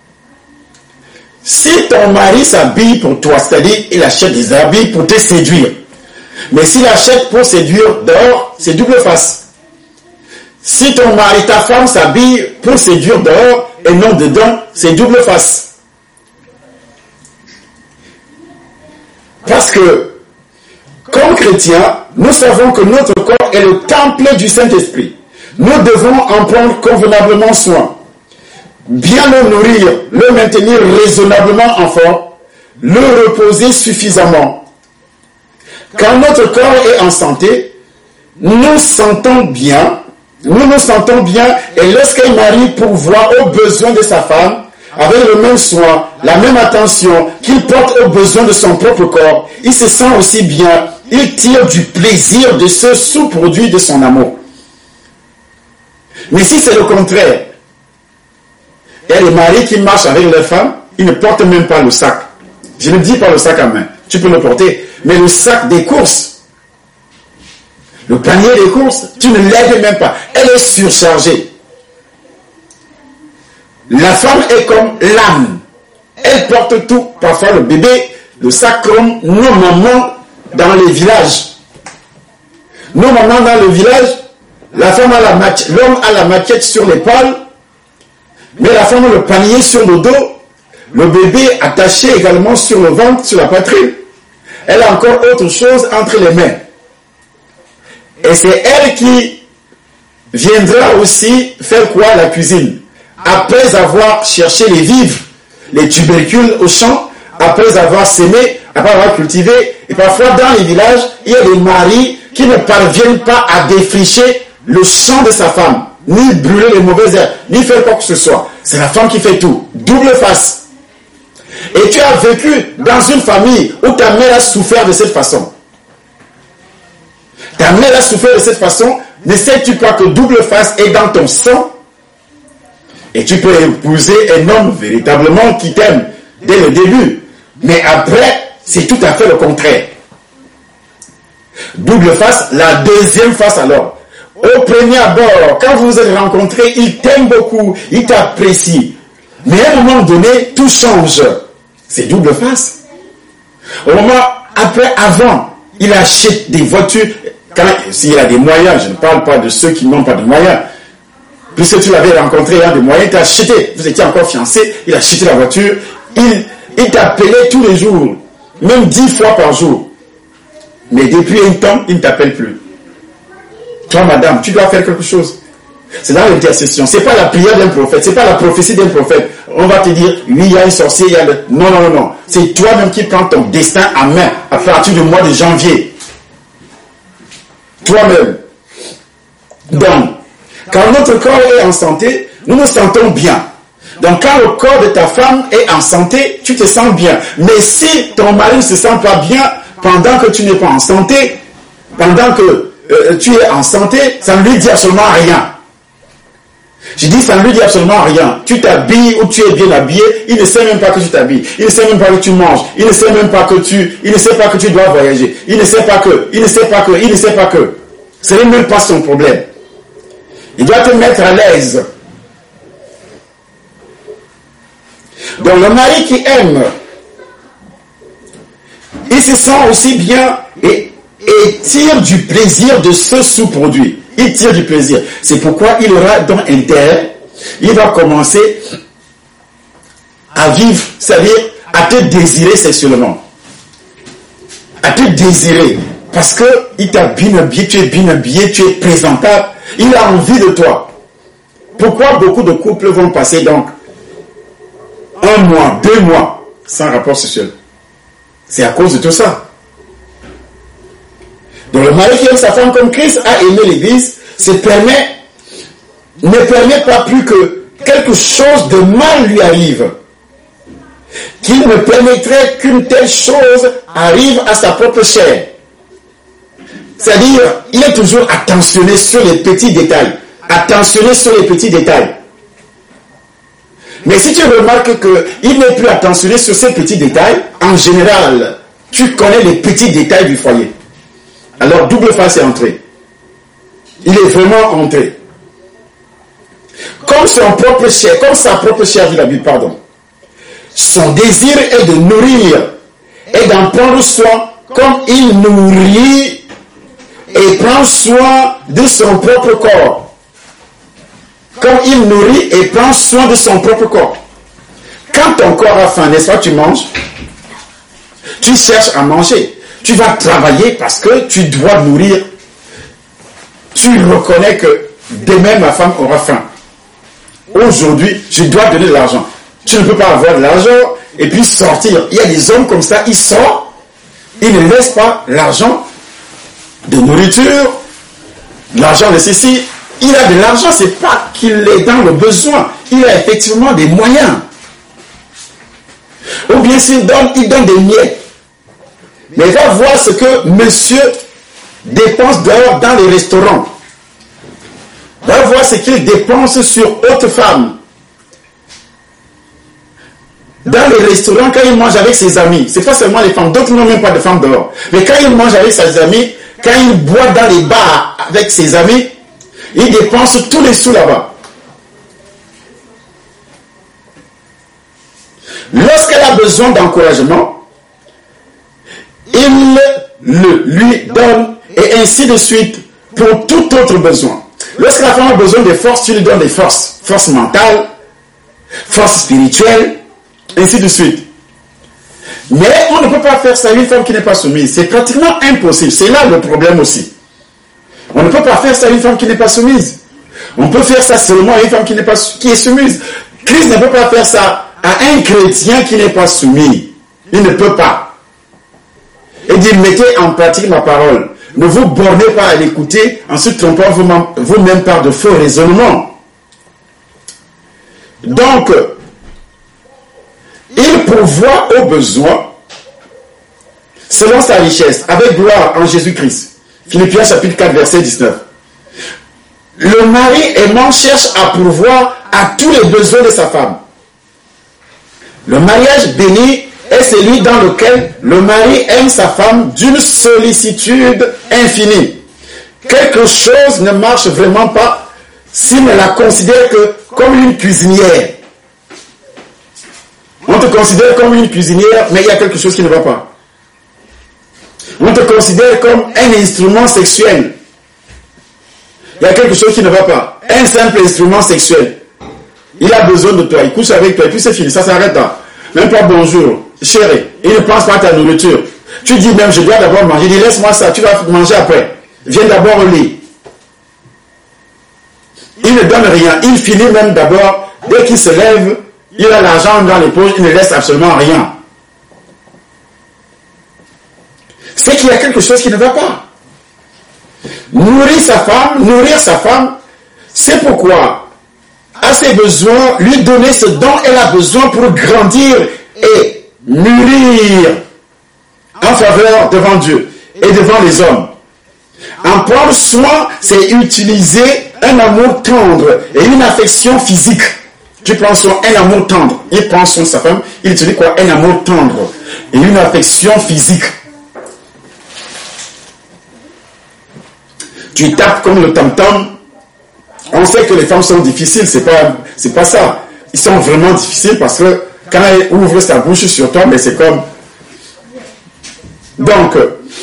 Si ton mari s'habille pour toi, c'est-à-dire il achète des habits pour te séduire, mais s'il achète pour séduire dehors, c'est double face. Si ton mari, ta femme s'habille pour séduire dehors et non dedans, c'est double face. Parce que, comme chrétiens, nous savons que notre corps est le temple du Saint-Esprit. Nous devons en prendre convenablement soin. Bien le nourrir, le maintenir raisonnablement en forme, le reposer suffisamment. Quand notre corps est en santé, nous nous sentons bien, et lorsqu'un mari pourvoit aux besoins de sa femme, avec le même soin, la même attention qu'il porte aux besoins de son propre corps, il se sent aussi bien, il tire du plaisir de ce sous-produit de son amour. Mais si c'est le contraire, il y a des maris qui marchent avec leurs femmes, ils ne portent même pas le sac. Je ne dis pas le sac à main, tu peux le porter, mais le sac des courses, le panier des courses, tu ne l'aides même pas, elle est surchargée. La femme est comme l'âme. Elle porte tout. Parfois le bébé, le sac comme nos mamans dans les villages. Nos mamans dans le village, la femme a l'homme a la maquette sur l'épaule, mais la femme a le panier sur le dos, le bébé attaché également sur le ventre, sur la poitrine. Elle a encore autre chose entre les mains. Et c'est elle qui viendra aussi faire quoi? La cuisine. Après avoir cherché les vivres, les tubercules au champ, après avoir sémé, après avoir cultivé, et parfois dans les villages, il y a des maris qui ne parviennent pas à défricher le champ de sa femme, ni brûler les mauvaises herbes, ni faire quoi que ce soit. c'est la femme qui fait tout. Double face. Et tu as vécu dans une famille où ta mère a souffert de cette façon. Ta mère a souffert de cette façon. Ne sais-tu pas que double face est dans ton sang? Et tu peux épouser un homme véritablement qui t'aime dès le début. Mais après, c'est tout à fait le contraire. Double face, la deuxième face alors. Au premier abord, quand vous vous êtes rencontrés, il t'aime beaucoup, il t'apprécie. Mais à un moment donné, tout change. C'est double face. Au moment après, avant, il achète des voitures. S'il a des moyens, je ne parle pas de ceux qui n'ont pas de moyens. Puisque tu l'avais rencontré, il a des moyens, il t'a acheté. Vous étiez encore fiancés, il a acheté la voiture. Il t'appelait tous les jours, même 10 fois par jour. Mais depuis un temps, il ne t'appelle plus. Toi, madame, tu dois faire quelque chose. C'est dans l'intercession. Ce n'est pas la prière d'un prophète, ce n'est pas la prophétie d'un prophète. On va te dire, oui, il y a un sorcier, il y a le... Non, non, non, non. C'est toi-même qui prends ton destin en main à partir du mois de janvier. Toi-même. Donc, quand notre corps est en santé, nous nous sentons bien. Donc, quand le corps de ta femme est en santé, tu te sens bien. Mais si ton mari ne se sent pas bien pendant que tu n'es pas en santé, pendant que tu es en santé, ça ne lui dit absolument rien. Je dis, ça ne lui dit absolument rien. Tu t'habilles ou tu es bien habillé, il ne sait même pas que tu t'habilles. Il ne sait même pas que tu manges. Il ne sait même pas que il ne sait pas que tu dois voyager. Il ne sait pas que. Ce n'est même pas son problème. Il doit te mettre à l'aise. Donc le mari qui aime, il se sent aussi bien et tire du plaisir de ce sous-produit. Il tire du plaisir. C'est pourquoi il aura donc intérêt, il va commencer à vivre, c'est-à-dire à te désirer sexuellement. À te désirer. Parce qu'il t'a bien habillé, tu es présentable. Il a envie de toi. Pourquoi beaucoup de couples vont passer donc 1 mois, 2 mois sans rapport sexuel? C'est à cause de tout ça. Donc le mari qui aime sa femme comme Christ a aimé l'Église, ne permet pas plus que quelque chose de mal lui arrive. Qu'il ne permettrait qu'une telle chose arrive à sa propre chair. C'est-à-dire, il est toujours attentionné sur les petits détails. Attentionné sur les petits détails. Mais si tu remarques qu'il n'est plus attentionné sur ces petits détails, en général, tu connais les petits détails du foyer. Alors, double face est entré. Il est vraiment entré. Comme sa propre chair, dit la Bible, pardon. Son désir est de nourrir et d'en prendre soin comme il nourrit et prend soin de son propre corps. Comme il nourrit et prend soin de son propre corps. Quand ton corps a faim, n'est-ce pas, tu manges. Tu cherches à manger. Tu vas travailler parce que tu dois nourrir. Tu reconnais que demain ma femme aura faim. Aujourd'hui, je dois donner de l'argent. Tu ne peux pas avoir de l'argent et puis sortir. Il y a des hommes comme ça, ils sortent, ils ne laissent pas l'argent de nourriture, l'argent de ceci. Il a de l'argent, c'est pas qu'il est dans le besoin. Il a effectivement des moyens. Ou bien s'il donne, il donne des miettes. Mais va voir ce que monsieur dépense dehors dans les restaurants. Va voir ce qu'il dépense sur autres femmes. Dans les restaurants, quand il mange avec ses amis, c'est pas seulement les femmes, d'autres n'ont même pas de femmes dehors. Mais quand il mange avec ses amis, quand il boit dans les bars avec ses amis, il dépense tous les sous là-bas. Lorsqu'elle a besoin d'encouragement, il le lui donne et ainsi de suite pour tout autre besoin. Lorsque la femme a besoin de force, tu lui donnes des forces. Force mentale, force spirituelle, ainsi de suite. Mais on ne peut pas faire ça à une femme qui n'est pas soumise. C'est pratiquement impossible. C'est là le problème aussi. On ne peut pas faire ça à une femme qui n'est pas soumise. On peut faire ça seulement à une femme qui est soumise. Christ ne peut pas faire ça à un chrétien qui n'est pas soumis. Il ne peut pas. Et dit, mettez en pratique ma parole. Ne vous bornez pas à l'écouter en se trompant vous-même par de faux raisonnements. Donc, il pourvoit aux besoins selon sa richesse, avec gloire en Jésus-Christ. Philippiens chapitre 4, verset 19. Le mari aimant cherche à pourvoir à tous les besoins de sa femme. Le mariage béni est celui dans lequel le mari aime sa femme d'une sollicitude infinie. Quelque chose ne marche vraiment pas s'il ne la considère que comme une cuisinière. On te considère comme une cuisinière, mais il y a quelque chose qui ne va pas. On te considère comme un instrument sexuel. Il y a quelque chose qui ne va pas. Un simple instrument sexuel. Il a besoin de toi, il couche avec toi, et puis c'est fini, ça s'arrête là. Même pas bonjour, chérie. Il ne pense pas à ta nourriture. Tu dis même, je dois d'abord manger. Il dit, laisse-moi ça, tu vas manger après. Viens d'abord au lit. Il ne donne rien. Il finit même d'abord, dès qu'il se lève, il a l'argent dans les poches, il ne laisse absolument rien. C'est qu'il y a quelque chose qui ne va pas. Nourrir sa femme, c'est pourquoi, à ses besoins, lui donner ce dont elle a besoin pour grandir et mûrir en faveur devant Dieu et devant les hommes. En prendre soin, c'est utiliser un amour tendre et une affection physique. Tu prends soin, un amour tendre. Il prend soin de sa femme, il utilise quoi? Un amour tendre et une affection physique. Tu tapes comme le tam-tam. On sait que les femmes sont difficiles, c'est pas ça. Ils sont vraiment difficiles parce que quand elle ouvre sa bouche sur toi, mais c'est comme... Donc,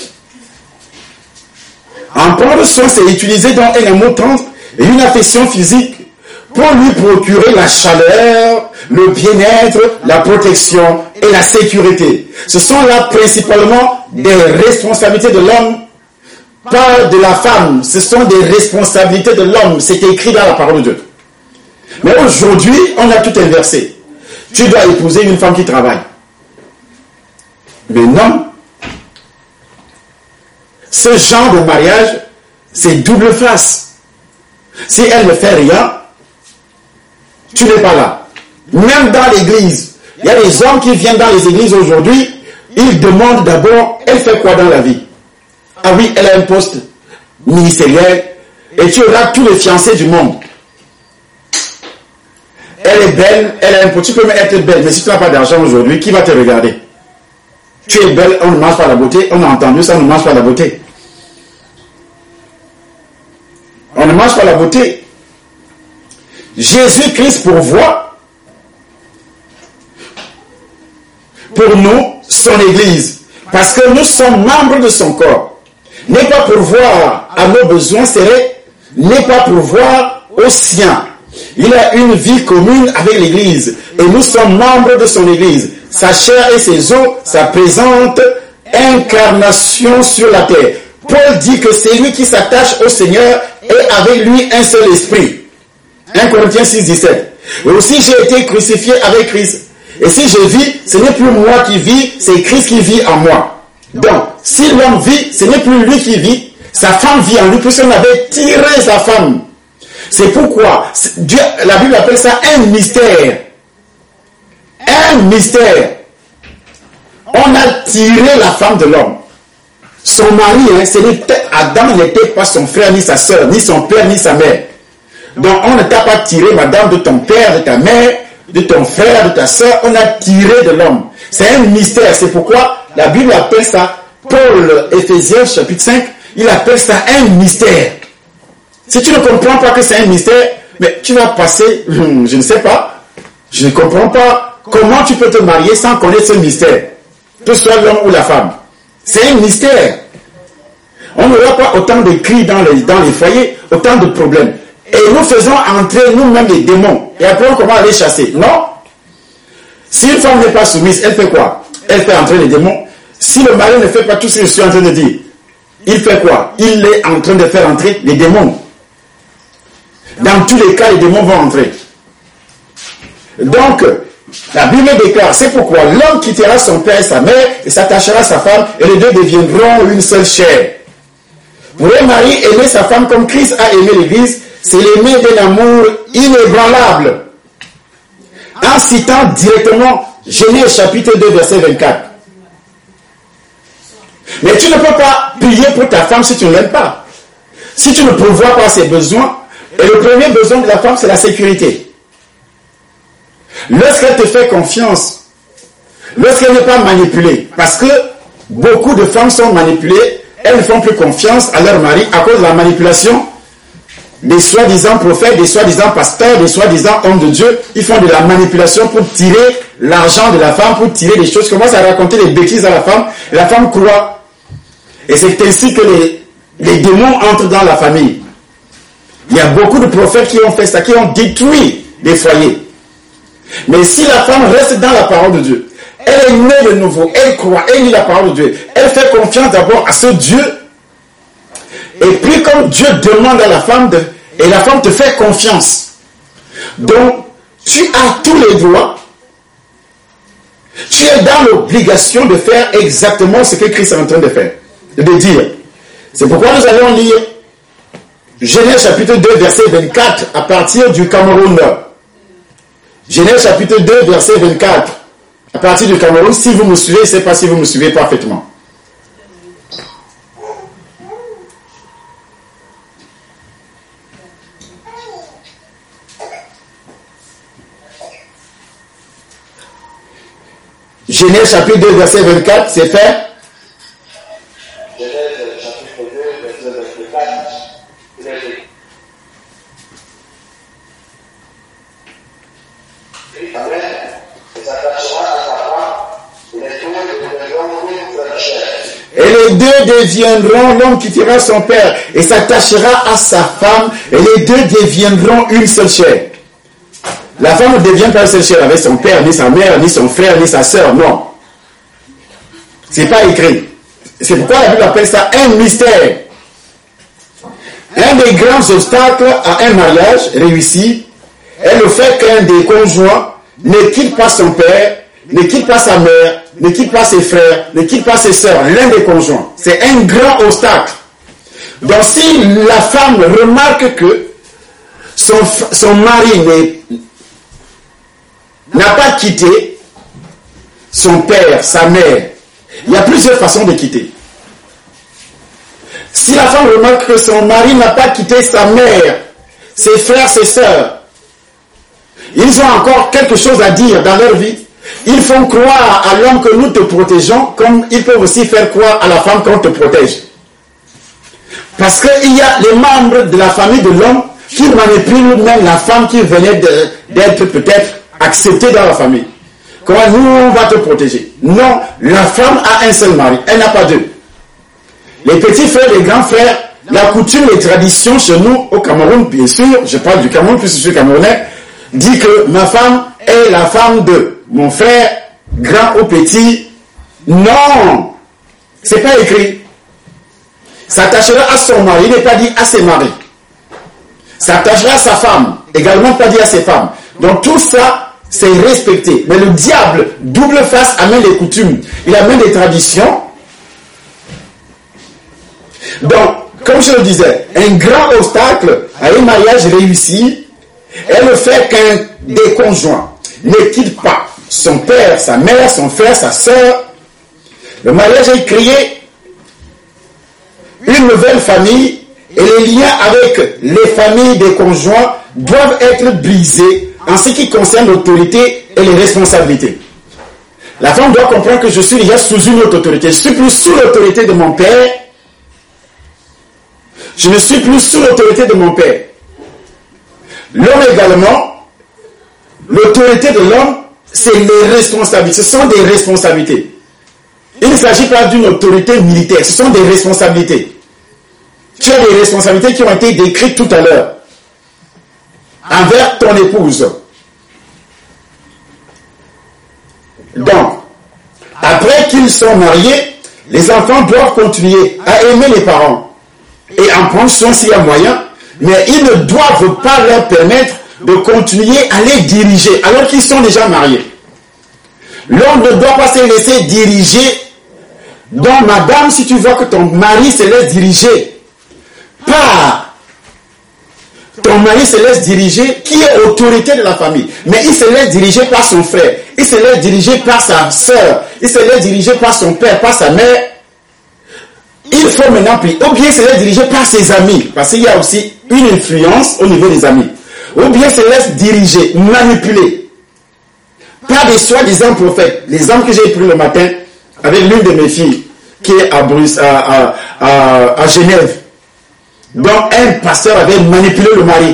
en prendre soin, c'est utiliser dans un amour tendre et une affection physique pour lui procurer la chaleur, le bien-être, la protection et la sécurité. Ce sont là principalement des responsabilités de l'homme, pas de la femme. Ce sont des responsabilités de l'homme. C'est écrit dans la parole de Dieu. Mais aujourd'hui, on a tout inversé. Tu dois épouser une femme qui travaille. Mais non. Ce genre de mariage, c'est double face. Si elle ne fait rien, tu n'es pas là. Même dans l'église, il y a des hommes qui viennent dans les églises aujourd'hui, ils demandent d'abord, elle fait quoi dans la vie? Ah oui, elle a un poste ministériel, et tu auras tous les fiancés du monde. Elle est belle, elle a un poste, tu peux même être belle, mais si tu n'as pas d'argent aujourd'hui, qui va te regarder? Tu es belle, on ne mange pas la beauté, on a entendu ça, on ne mange pas la beauté. On ne mange pas la beauté. Jésus-Christ pourvoit pour nous son Église, parce que nous sommes membres de son corps. N'est pas pourvoir à nos besoins, n'est pas pourvoir aux siens. Il a une vie commune avec l'Église, et nous sommes membres de son Église. Sa chair et ses os, sa présente incarnation sur la terre. Paul dit que c'est lui qui s'attache au Seigneur et avec lui un seul esprit. 1 Corinthiens 6, 17. Et aussi j'ai été crucifié avec Christ. Et si je vis, ce n'est plus moi qui vis, c'est Christ qui vit en moi. Donc, si l'homme vit, ce n'est plus lui qui vit, sa femme vit en lui, puisqu'on avait tiré sa femme. C'est pourquoi Dieu, la Bible appelle ça un mystère. Un mystère. On a tiré la femme de l'homme. Son mari, Adam n'était pas son frère, ni sa soeur, ni son père, ni sa mère. Donc on ne t'a pas tiré, madame, de ton père, de ta mère, de ton frère, de ta soeur. On a tiré de l'homme. C'est un mystère. C'est pourquoi la Bible appelle ça, Paul, Éphésiens chapitre 5, il appelle ça un mystère. Si tu ne comprends pas que c'est un mystère, mais tu vas passer, je ne sais pas, je ne comprends pas comment tu peux te marier sans connaître ce mystère, que ce soit l'homme ou la femme. C'est un mystère. On n'aura pas autant de cris dans les foyers, autant de problèmes. Et nous faisons entrer nous-mêmes les démons. Et après, comment aller chasser? Non. Si une femme n'est pas soumise, elle fait quoi? Elle fait entrer les démons. Si le mari ne fait pas tout ce que je suis en train de dire, il fait quoi? Il est en train de faire entrer les démons. Dans tous les cas, les démons vont entrer. Donc, la Bible déclare, c'est pourquoi l'homme quittera son père et sa mère et s'attachera à sa femme et les deux deviendront une seule chair. Pour un mari, aimer sa femme comme Christ a aimé l'Église, c'est l'aimer d'un amour inébranlable. en citant directement Genèse chapitre 2, verset 24. Mais tu ne peux pas prier pour ta femme si tu ne l'aimes pas. Si tu ne pourvois pas ses besoins, et le premier besoin de la femme, c'est la sécurité. Lorsqu'elle te fait confiance, lorsqu'elle n'est pas manipulée, parce que beaucoup de femmes sont manipulées, elles ne font plus confiance à leur mari à cause de la manipulation des soi-disant prophètes, des soi-disant pasteurs, des soi-disant hommes de Dieu. Ils font de la manipulation pour tirer l'argent de la femme, pour tirer des choses, commencent à raconter des bêtises à la femme, et la femme croit. Et c'est ainsi que les démons entrent dans la famille. Il y a beaucoup de prophètes qui ont fait ça, qui ont détruit des foyers. Mais si la femme reste dans la parole de Dieu, elle est née de nouveau, elle croit, elle lit la parole de Dieu, elle fait confiance d'abord à ce Dieu, et puis comme Dieu demande à la femme, et la femme te fait confiance, donc tu as tous les droits, tu es dans l'obligation de faire exactement ce que Christ est en train de faire, de dire. C'est pourquoi nous allons lire Genèse chapitre 2, verset 24, à partir du Cameroun. Genèse chapitre 2, verset 24, à partir du Cameroun. Si vous me suivez, je ne sais pas si vous me suivez parfaitement. Genèse chapitre 2, verset 24, c'est fait. Et les deux deviendront, l'homme quittera son père et s'attachera à sa femme, et les deux deviendront une seule chair. La femme ne devient pas une seule chair avec son père, ni sa mère, ni son frère, ni sa sœur, non. C'est pas écrit. C'est pourquoi la Bible appelle ça un mystère. Un des grands obstacles à un mariage réussi est le fait qu'un des conjoints ne quitte pas son père, ne quitte pas sa mère, ne quitte pas ses frères, ne quitte pas ses sœurs, l'un des conjoints. C'est un grand obstacle. Donc si la femme remarque que son mari n'a pas quitté son père, sa mère, il y a plusieurs façons de quitter. Si la femme remarque que son mari n'a pas quitté sa mère, ses frères, ses sœurs, ils ont encore quelque chose à dire dans leur vie. Ils font croire à l'homme que nous te protégeons, comme ils peuvent aussi faire croire à la femme qu'on te protège. Parce qu'il y a les membres de la famille de l'homme qui manipulent même la femme qui venait d'être peut-être acceptée dans la famille. Comment nous, on va te protéger? Non, la femme a un seul mari, elle n'a pas deux. Les petits frères, les grands frères, la coutume, les traditions chez nous, au Cameroun, bien sûr, je parle du Cameroun puisque je suis camerounais, dit que ma femme est la femme de mon frère, grand ou petit. Non, c'est pas écrit. S'attachera à son mari, il n'est pas dit à ses maris. S'attachera à sa femme, également pas dit à ses femmes. Donc tout ça, c'est respecté. Mais le diable, double face, amène les coutumes. Il amène des traditions. Donc, comme je le disais, un grand obstacle à un mariage réussi est le fait qu'un des conjoints ne quitte pas son père, sa mère, son frère, sa sœur. Le mariage est créé une nouvelle famille et les liens avec les familles des conjoints doivent être brisés en ce qui concerne l'autorité et les responsabilités. La femme doit comprendre que je suis déjà sous une autre autorité. Je ne suis plus sous l'autorité de mon père. Je ne suis plus sous l'autorité de mon père. L'homme également, l'autorité de l'homme, c'est les responsabilités. Ce sont des responsabilités. Il ne s'agit pas d'une autorité militaire, ce sont des responsabilités. Tu as des responsabilités qui ont été décrites tout à l'heure envers ton épouse. Donc, après qu'ils sont mariés, les enfants doivent continuer à aimer les parents et en prendre soin s'il y a moyen, mais ils ne doivent pas leur permettre de continuer à les diriger alors qu'ils sont déjà mariés. L'homme ne doit pas se laisser diriger. Donc, madame, si tu vois que ton mari se laisse diriger par ton mari se laisse diriger, qui est autorité de la famille, mais il se laisse diriger par son frère, il se laisse diriger par sa soeur, il se laisse diriger par son père, par sa mère, il faut maintenant prier. Ou bien se laisse diriger par ses amis, parce qu'il y a aussi une influence au niveau des amis. Ou bien se laisse diriger, manipuler par des soi-disant prophètes. L'exemple que j'ai pris le matin avec l'une de mes filles qui est à Genève, dont un pasteur avait manipulé le mari.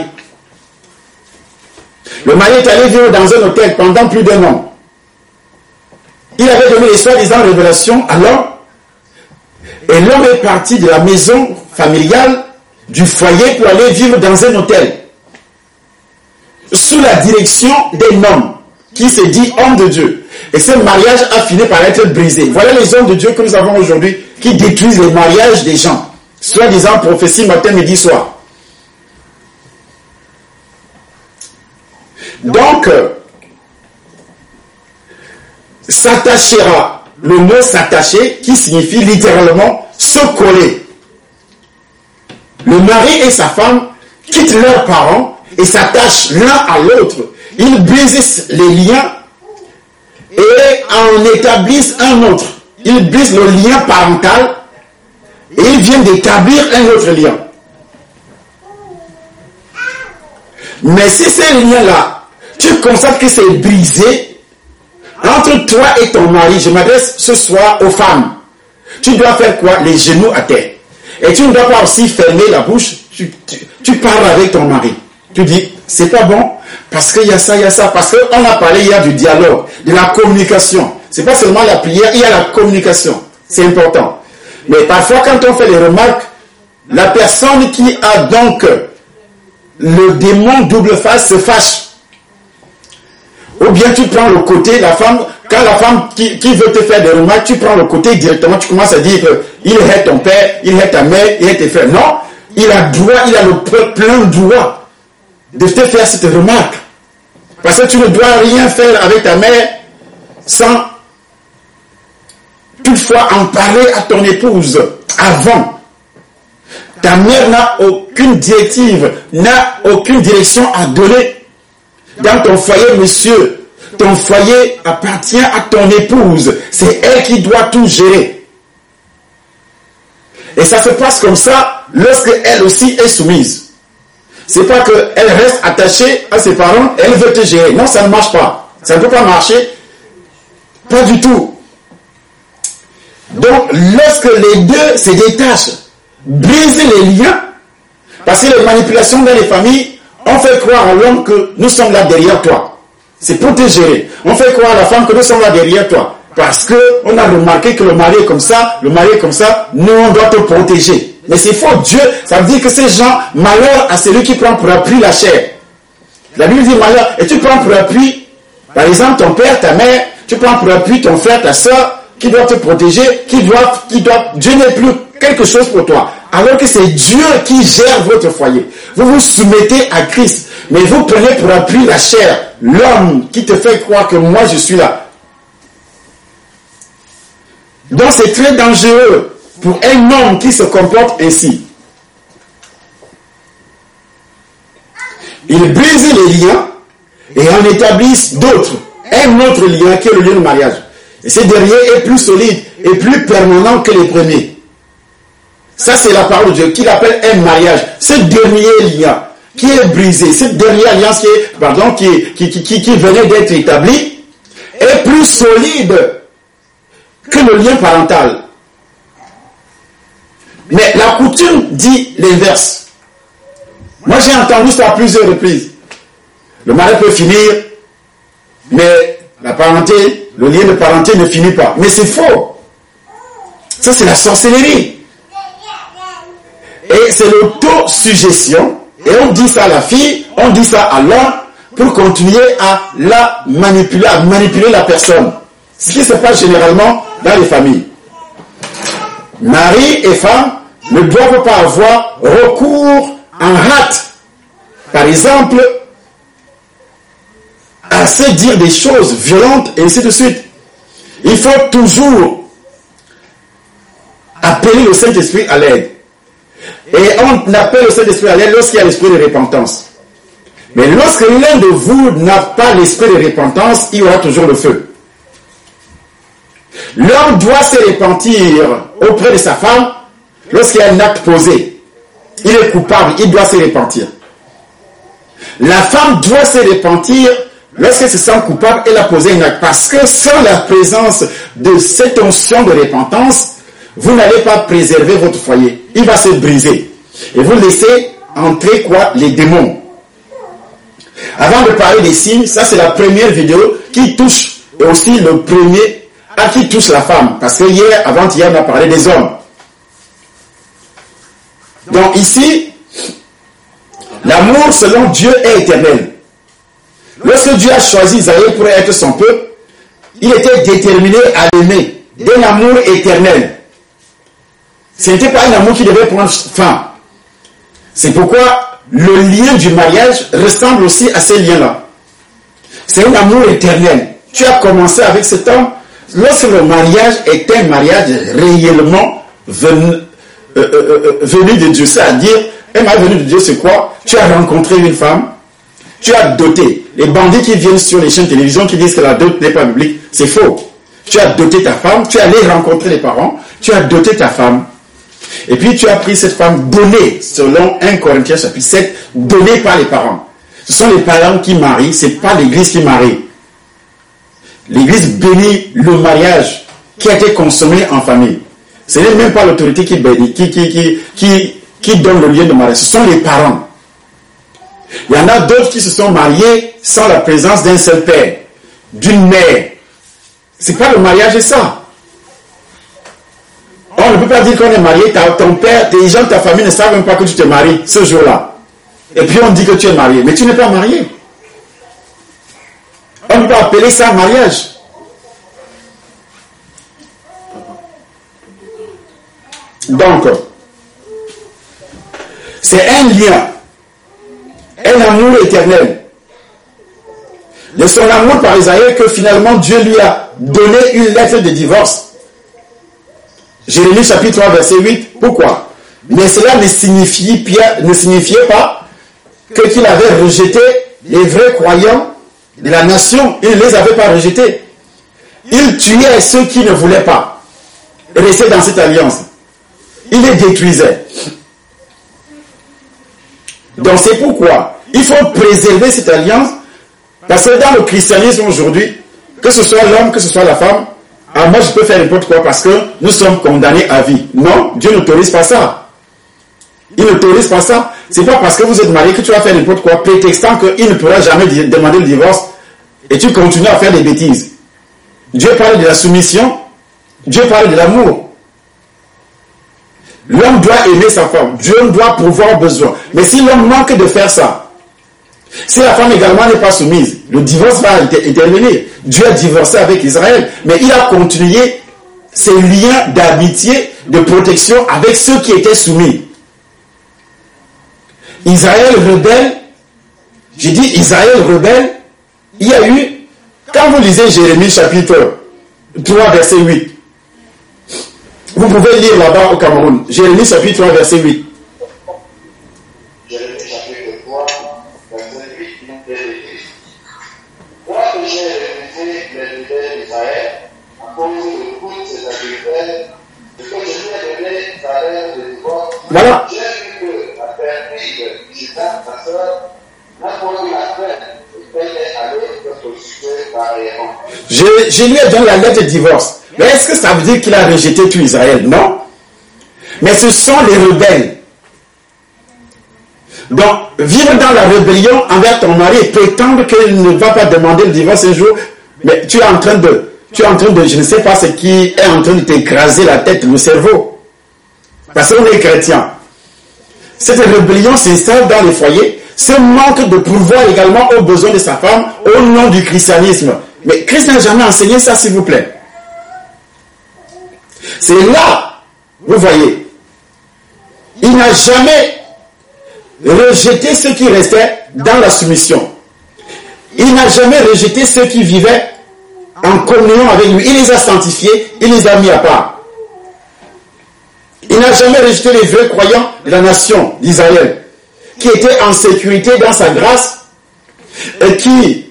Le mari est allé vivre dans un hôtel pendant plus d'un an. Il avait donné les soi-disant révélations alors, et l'homme est parti de la maison familiale, du foyer, pour aller vivre dans un hôtel, sous la direction d'un homme qui se dit homme de Dieu. Et ce mariage a fini par être brisé. Voilà les hommes de Dieu que nous avons aujourd'hui qui détruisent les mariages des gens. Soi-disant prophétie matin, midi, soir. Donc, s'attachera, le mot s'attacher qui signifie littéralement se coller. Le mari et sa femme quittent leurs parents et s'attachent l'un à l'autre. Ils brisent les liens et en établissent un autre. Ils brisent le lien parental et ils viennent d'établir un autre lien. Mais si ces liens-là, tu constates que c'est brisé entre toi et ton mari, je m'adresse ce soir aux femmes. Tu dois faire quoi? Les genoux à terre. Et tu ne dois pas aussi fermer la bouche. Tu parles avec ton mari. Tu dis, c'est pas bon, parce qu'il y a ça, parce qu'on a parlé, il y a du dialogue, de la communication. C'est pas seulement la prière, il y a la communication. C'est important. Mais parfois, quand on fait des remarques, la personne qui a donc le démon double face se fâche. Ou bien tu prends le côté, la femme, quand la femme qui veut te faire des remarques, tu prends le côté directement, tu commences à dire qu'il est ton père, il est ta mère, il est tes frères. Non, il a droit, il a le plein droit de te faire cette remarque. Parce que tu ne dois rien faire avec ta mère sans toutefois en parler à ton épouse avant. Ta mère n'a aucune directive, n'a aucune direction à donner. Dans ton foyer, monsieur, ton foyer appartient à ton épouse. C'est elle qui doit tout gérer. Et ça se passe comme ça lorsque elle aussi est soumise. C'est pas qu'elle reste attachée à ses parents, elle veut te gérer. Non, ça ne marche pas. Ça ne peut pas marcher. Pas du tout. Donc, lorsque les deux se détachent, briser les liens, parce que les manipulations dans les familles, on fait croire à l'homme que nous sommes là derrière toi. C'est pour te gérer. On fait croire à la femme que nous sommes là derrière toi. Parce qu'on a remarqué que le mari est comme ça, le mari est comme ça, nous on doit te protéger. Mais c'est faux. Dieu, ça veut dire que ces gens, malheur à celui qui prend pour appui la chair. La Bible dit malheur, et tu prends pour appui, par exemple, ton père, ta mère, tu prends pour appui ton frère, ta soeur, qui doit te protéger, Dieu n'est plus quelque chose pour toi. Alors que c'est Dieu qui gère votre foyer. Vous vous soumettez à Christ, mais vous prenez pour appui la chair, l'homme qui te fait croire que moi je suis là. Donc c'est très dangereux pour un homme qui se comporte ainsi. Il brise les liens et en établissent d'autres. Un autre lien qui est le lien de mariage. Et ce dernier est plus solide et plus permanent que les premiers. Ça, c'est la parole de Dieu qu'il appelle un mariage. Ce dernier lien qui est brisé, cette dernière alliance qui venait d'être établie, est plus solide que le lien parental. Mais la coutume dit l'inverse. Moi, j'ai entendu ça à plusieurs reprises. Le mariage peut finir, mais la parenté, le lien de parenté ne finit pas. Mais c'est faux. Ça, c'est la sorcellerie. Et c'est l'autosuggestion. Et on dit ça à la fille, on dit ça à l'homme pour continuer à la manipuler, à manipuler la personne. Ce qui se passe généralement dans les familles. Mari et femme ne doivent pas avoir recours en hâte. Par exemple, à se dire des choses violentes et ainsi de suite. Il faut toujours appeler le Saint-Esprit à l'aide. Et on appelle le Saint-Esprit à l'aide lorsqu'il y a l'esprit de repentance. Mais lorsque l'un de vous n'a pas l'esprit de repentance, il y aura toujours le feu. L'homme doit se repentir auprès de sa femme lorsqu'il y a un acte posé. Il est coupable, il doit se repentir. La femme doit se repentir lorsqu'elle se sent coupable, elle a posé un acte. Parce que sans la présence de cette onction de repentance, vous n'allez pas préserver votre foyer. Il va se briser. Et vous laissez entrer quoi? Les démons. Avant de parler des signes, ça c'est la première vidéo qui touche, et aussi le premier à qui touche la femme. Parce que hier, avant-hier, on a parlé des hommes. Donc ici, l'amour selon Dieu est éternel. Lorsque Dieu a choisi Israël pour être son peuple, il était déterminé à l'aimer d'un amour éternel. Ce n'était pas un amour qui devait prendre fin. C'est pourquoi le lien du mariage ressemble aussi à ces liens-là. C'est un amour éternel. Tu as commencé avec cet homme. Lorsque le mariage est un mariage réellement venu de Dieu, c'est-à-dire, un mariage venu de Dieu, c'est quoi? Tu as rencontré une femme, tu as doté. Les bandits qui viennent sur les chaînes de télévision qui disent que la dot n'est pas biblique, c'est faux. Tu as doté ta femme, tu es allé rencontrer les parents, tu as doté ta femme. Et puis tu as pris cette femme donnée, selon 1 Corinthiens chapitre 7, donnée par les parents. Ce sont les parents qui marient, ce n'est pas l'église qui marie. L'église bénit le mariage qui a été consommé en famille. Ce n'est même pas l'autorité qui bénit, qui donne le lien de mariage. Ce sont les parents. Il y en a d'autres qui se sont mariés sans la présence d'un seul père, d'une mère. C'est pas le mariage, c'est ça. On ne peut pas dire qu'on est marié, ton père, tes gens de ta famille ne savent même pas que tu te maries ce jour-là. Et puis on dit que tu es marié, mais tu n'es pas marié. On ne peut pas appeler ça mariage. Donc, c'est un lien, un amour éternel. De son amour par Isaïe que finalement Dieu lui a donné une lettre de divorce. Jérémie chapitre 3 verset 8. Pourquoi? Mais cela ne signifiait pas qu'il avait rejeté les vrais croyants de la nation. Il ne les avait pas rejetés. Il tuait ceux qui ne voulaient pas rester dans cette alliance. Il les détruisait. Donc c'est pourquoi il faut préserver cette alliance, parce que dans le christianisme aujourd'hui, que ce soit l'homme, que ce soit la femme, moi je peux faire n'importe quoi parce que nous sommes condamnés à vie. Non, Dieu n'autorise pas ça. Il n'autorise pas ça. C'est pas parce que vous êtes marié que tu vas faire n'importe quoi, prétextant qu'il ne pourra jamais demander le divorce et tu continues à faire des bêtises. Dieu parle de la soumission, Dieu parle de l'amour. L'homme doit aimer sa femme, Dieu doit pourvoir aux besoins. Mais si l'homme manque de faire ça, si la femme également n'est pas soumise, le divorce va intervenir. Dieu a divorcé avec Israël, mais il a continué ses liens d'amitié, de protection avec ceux qui étaient soumis. Israël rebelle, j'ai dit Israël rebelle, il y a eu, quand vous lisez Jérémie chapitre 3 verset 8, vous pouvez lire là-bas au Cameroun, Jérémie chapitre 3 verset 8. Jérémie chapitre 3 verset 8, moi que j'ai révisé les rebelles d'Israël à cause de toutes ces adultères, et que je lui ai donné salaire de divorce, voilà. j'ai vu que la perfide Judas, ma soeur, n'a pas eu la peine et qu'elle est allée être suivie par Aaron. Je lui ai donné la lettre de divorce. Mais est-ce que ça veut dire qu'il a rejeté tout Israël? Non. Mais ce sont les rebelles. Donc, vivre dans la rébellion envers ton mari et prétendre qu'il ne va pas demander le divorce un jour, mais tu es en train de, je ne sais pas ce qui est en train de t'écraser la tête, le cerveau. Parce qu'on est chrétien. Cette rébellion s'installe dans les foyers. Ce manque de pouvoir également aux besoins de sa femme au nom du christianisme. Mais Christ n'a jamais enseigné ça, s'il vous plaît. C'est là, vous voyez, il n'a jamais rejeté ceux qui restaient dans la soumission. Il n'a jamais rejeté ceux qui vivaient en communion avec lui. Il les a sanctifiés, il les a mis à part. Il n'a jamais rejeté les vrais croyants de la nation d'Israël, qui étaient en sécurité dans sa grâce et qui...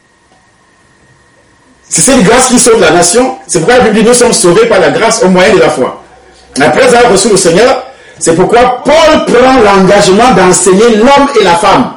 C'est cette grâce qui sauve la nation. C'est pourquoi la Bible dit nous sommes sauvés par la grâce au moyen de la foi. Après avoir reçu le Seigneur, c'est pourquoi Paul prend l'engagement d'enseigner l'homme et la femme.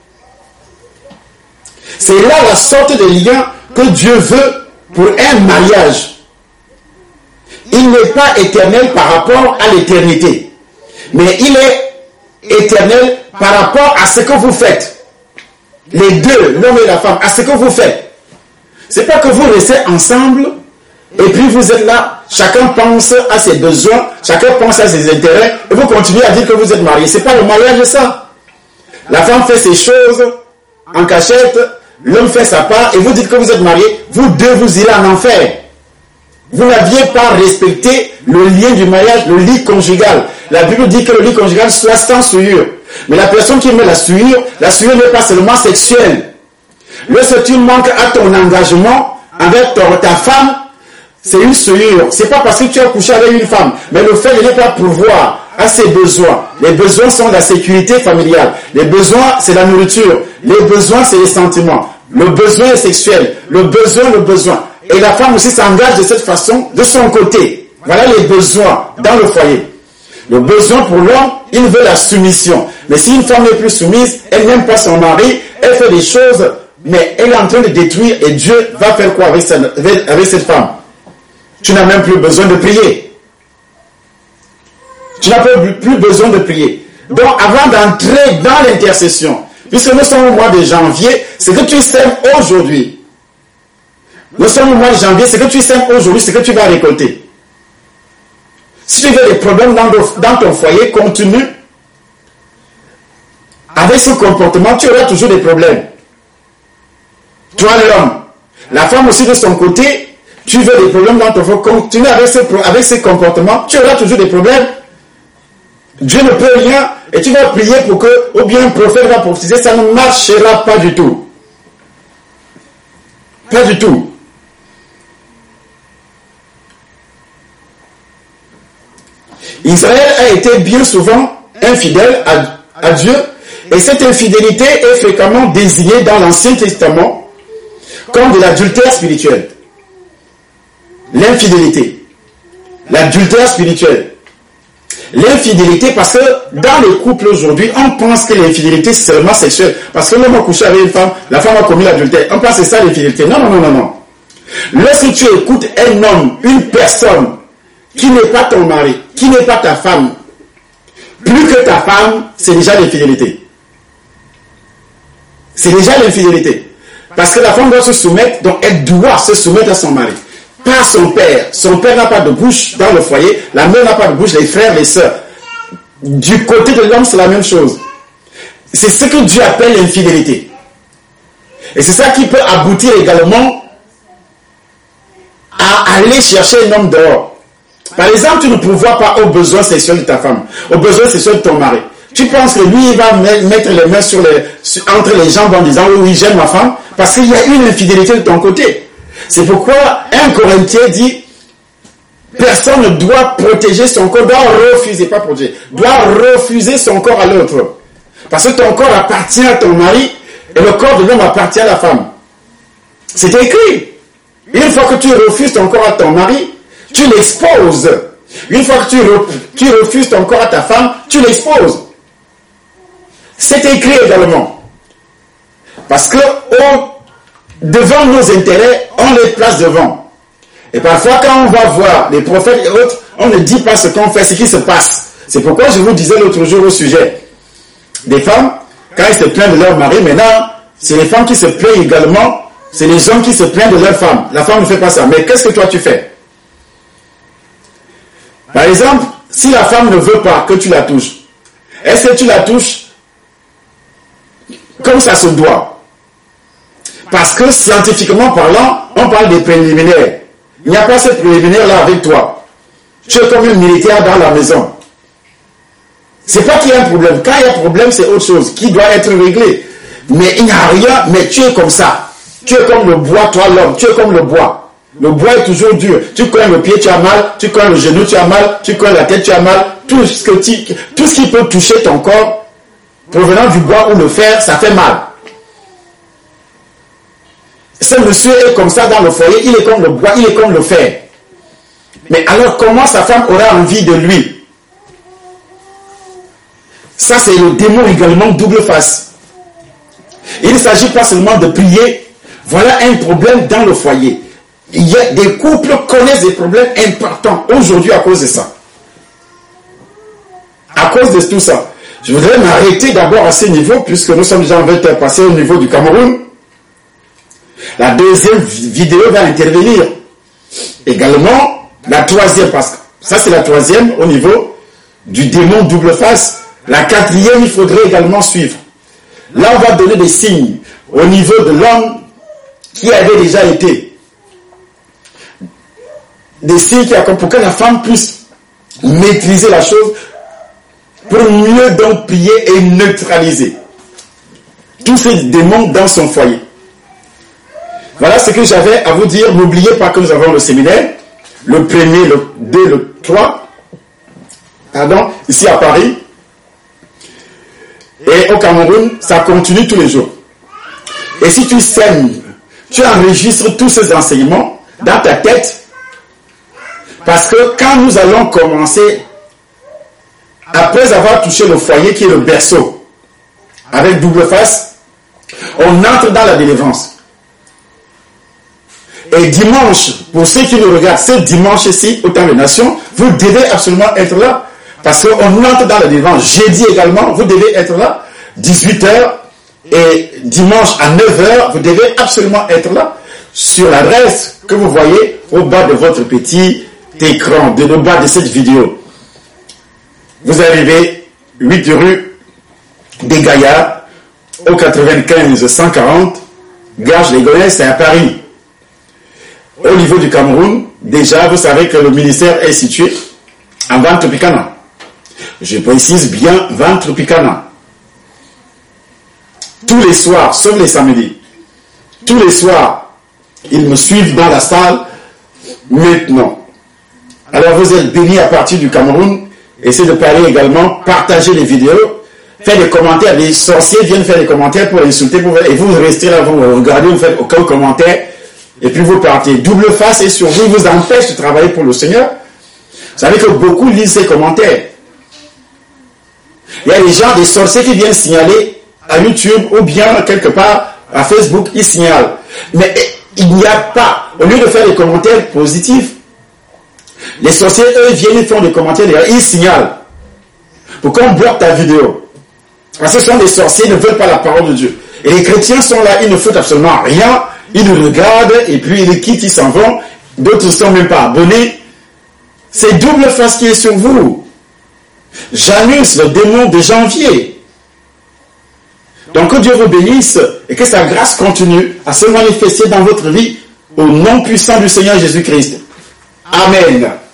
C'est là la sorte de lien que Dieu veut pour un mariage. Il n'est pas éternel par rapport à l'éternité, mais il est éternel par rapport à ce que vous faites. Les deux, l'homme et la femme, à ce que vous faites. C'est pas que vous restez ensemble et puis vous êtes là, chacun pense à ses besoins, chacun pense à ses intérêts et vous continuez à dire que vous êtes mariés. C'est pas le mariage ça. La femme fait ses choses en cachette, l'homme fait sa part et vous dites que vous êtes mariés, vous deux vous irez en enfer. Vous n'aviez pas respecté le lien du mariage, le lit conjugal. La Bible dit que le lit conjugal soit sans souillure. Mais la personne qui met la souillure n'est pas seulement sexuelle. Lorsque tu manques à ton engagement avec ta femme, c'est une souillure. C'est pas parce que tu as couché avec une femme, mais le fait de ne pas pourvoir à ses besoins. Les besoins sont la sécurité familiale. Les besoins, c'est la nourriture. Les besoins, c'est les sentiments. Le besoin est sexuel. Le besoin. Et la femme aussi s'engage de cette façon, de son côté. Voilà les besoins dans le foyer. Le besoin pour l'homme, il veut la soumission. Mais si une femme n'est plus soumise, elle n'aime pas son mari, elle fait des choses, mais elle est en train de détruire et Dieu va faire quoi avec cette femme? Tu n'as même plus besoin de prier. Tu n'as plus besoin de prier. Donc avant d'entrer dans l'intercession, puisque nous sommes au mois de janvier, ce que tu sèmes aujourd'hui, nous sommes au mois de janvier, ce que tu sèmes aujourd'hui, c'est que tu vas récolter. Si tu veux des problèmes dans ton foyer, continue. Avec ce comportement, tu auras toujours des problèmes. Toi, l'homme. La femme aussi de son côté, tu veux des problèmes dans ton foyer, continue avec ce comportement, tu auras toujours des problèmes. Dieu ne peut rien et tu vas prier pour que, ou bien un prophète va prophétiser, ça ne marchera pas du tout. Pas du tout. Israël a été bien souvent infidèle à Dieu et cette infidélité est fréquemment désignée dans l'Ancien Testament comme de l'adultère spirituel. L'infidélité. L'adultère spirituel. L'infidélité, parce que dans les couples aujourd'hui, on pense que l'infidélité c'est seulement sexuelle. Parce que l'homme a couché avec une femme, la femme a commis l'adultère. On pense que c'est ça l'infidélité. Non. Lorsque tu écoutes un homme, une personne, qui n'est pas ton mari, qui n'est pas ta femme, plus que ta femme, c'est déjà l'infidélité. C'est déjà l'infidélité. Parce que la femme doit se soumettre, donc elle doit se soumettre à son mari. Pas son père. Son père n'a pas de bouche dans le foyer, la mère n'a pas de bouche, les frères, les sœurs. Du côté de l'homme, c'est la même chose. C'est ce que Dieu appelle l'infidélité. Et c'est ça qui peut aboutir également à aller chercher un homme dehors. Par exemple, tu ne pourvois pas aux besoins sexuels de ta femme, aux besoins sexuels de ton mari. Tu penses que lui, il va mettre les mains entre les jambes en disant « Oui, j'aime ma femme », parce qu'il y a une infidélité de ton côté. C'est pourquoi un Corinthien dit « Personne ne doit protéger son corps, doit refuser son corps à l'autre. Parce que ton corps appartient à ton mari et le corps de l'homme appartient à la femme. » C'est écrit. Une fois que tu refuses ton corps à ton mari, tu l'exposes. Une fois que tu refuses ton corps à ta femme, tu l'exposes. C'est écrit également. Parce que devant nos intérêts, on les place devant. Et parfois, quand on va voir les prophètes et autres, on ne dit pas ce qu'on fait, ce qui se passe. C'est pourquoi je vous disais l'autre jour au sujet des femmes, quand elles se plaignent de leur mari, maintenant, c'est les femmes qui se plaignent également, c'est les hommes qui se plaignent de leur femme. La femme ne fait pas ça. Mais qu'est-ce que toi tu fais? Par exemple, si la femme ne veut pas que tu la touches, est-ce que tu la touches comme ça se doit? Parce que scientifiquement parlant, on parle des préliminaires. Il n'y a pas ces préliminaires-là avec toi. Tu es comme un militaire dans la maison. C'est pas qu'il y a un problème. Quand il y a un problème, c'est autre chose qui doit être réglé. Mais il n'y a rien, mais tu es comme ça. Tu es comme le bois, toi l'homme, tu es comme le bois. Le bois est toujours dur. Tu cognes le pied, tu as mal. Tu cognes le genou, tu as mal. Tu cognes la tête, tu as mal. Tout ce qui peut toucher ton corps, provenant du bois ou le fer, ça fait mal. Ce monsieur est comme ça dans le foyer, il est comme le bois, il est comme le fer. Mais alors comment sa femme aura envie de lui? Ça c'est le démon également double face. Il ne s'agit pas seulement de prier. Voilà un problème dans le foyer. Il y a des couples qui connaissent des problèmes importants aujourd'hui à cause de ça. À cause de tout ça. Je voudrais m'arrêter d'abord à ce niveau, puisque nous sommes déjà en train de passer au niveau du Cameroun. La deuxième vidéo va intervenir. Également, la troisième, parce que ça c'est la troisième au niveau du démon double face. La quatrième, il faudrait également suivre. Là, on va donner des signes au niveau de l'homme qui avait déjà été. Des signes pour que la femme puisse maîtriser la chose, pour mieux donc prier et neutraliser tous ces démons dans son foyer. Voilà ce que j'avais à vous dire. N'oubliez pas que nous avons le séminaire, le 1er, le 2, le 3, ici à Paris. Et au Cameroun, ça continue tous les jours. Et si tu sèmes, tu enregistres tous ces enseignements dans ta tête, parce que quand nous allons commencer, après avoir touché le foyer qui est le berceau, avec double face, on entre dans la délivrance. Et dimanche, pour ceux qui nous regardent, ce dimanche-ci, au temps des nations, vous devez absolument être là. Parce qu'on entre dans la délivrance. Jeudi également, vous devez être là. 18h et dimanche à 9h, vous devez absolument être là. Sur l'adresse que vous voyez au bas de votre petit écran, au bas de cette vidéo. Vous arrivez 8 rue des Gaillards, au 95 140, Gare des Gonesse, c'est à Paris. Au niveau du Cameroun, déjà, vous savez que le ministère est situé à Ventopicana. Je précise bien Ventopicana. Tous les soirs, sauf les samedis, tous les soirs, ils me suivent dans la salle maintenant. Alors vous êtes bénis à partir du Cameroun. Essayez de parler également, partagez les vidéos, faites des commentaires. Les sorciers viennent faire des commentaires pour insulter, et vous restez là, vous regardez, vous faites aucun commentaire, et puis vous partez. Double face et sur vous, il vous empêche de travailler pour le Seigneur. Vous savez que beaucoup lisent ces commentaires. Il y a des gens, des sorciers qui viennent signaler à YouTube ou bien quelque part à Facebook, ils signalent. Mais il n'y a pas, au lieu de faire des commentaires positifs, les sorciers, eux, viennent, ils font des commentaires, ils signalent. Pourquoi on bloque ta vidéo? Parce que ce sont des sorciers, ils ne veulent pas la parole de Dieu. Et les chrétiens sont là, ils ne foutent absolument rien, ils nous regardent, et puis ils les quittent, ils s'en vont. D'autres ne sont même pas abonnés. C'est double face qui est sur vous. Janus, le démon de janvier. Donc que Dieu vous bénisse et que sa grâce continue à se manifester dans votre vie au nom puissant du Seigneur Jésus-Christ. Amen.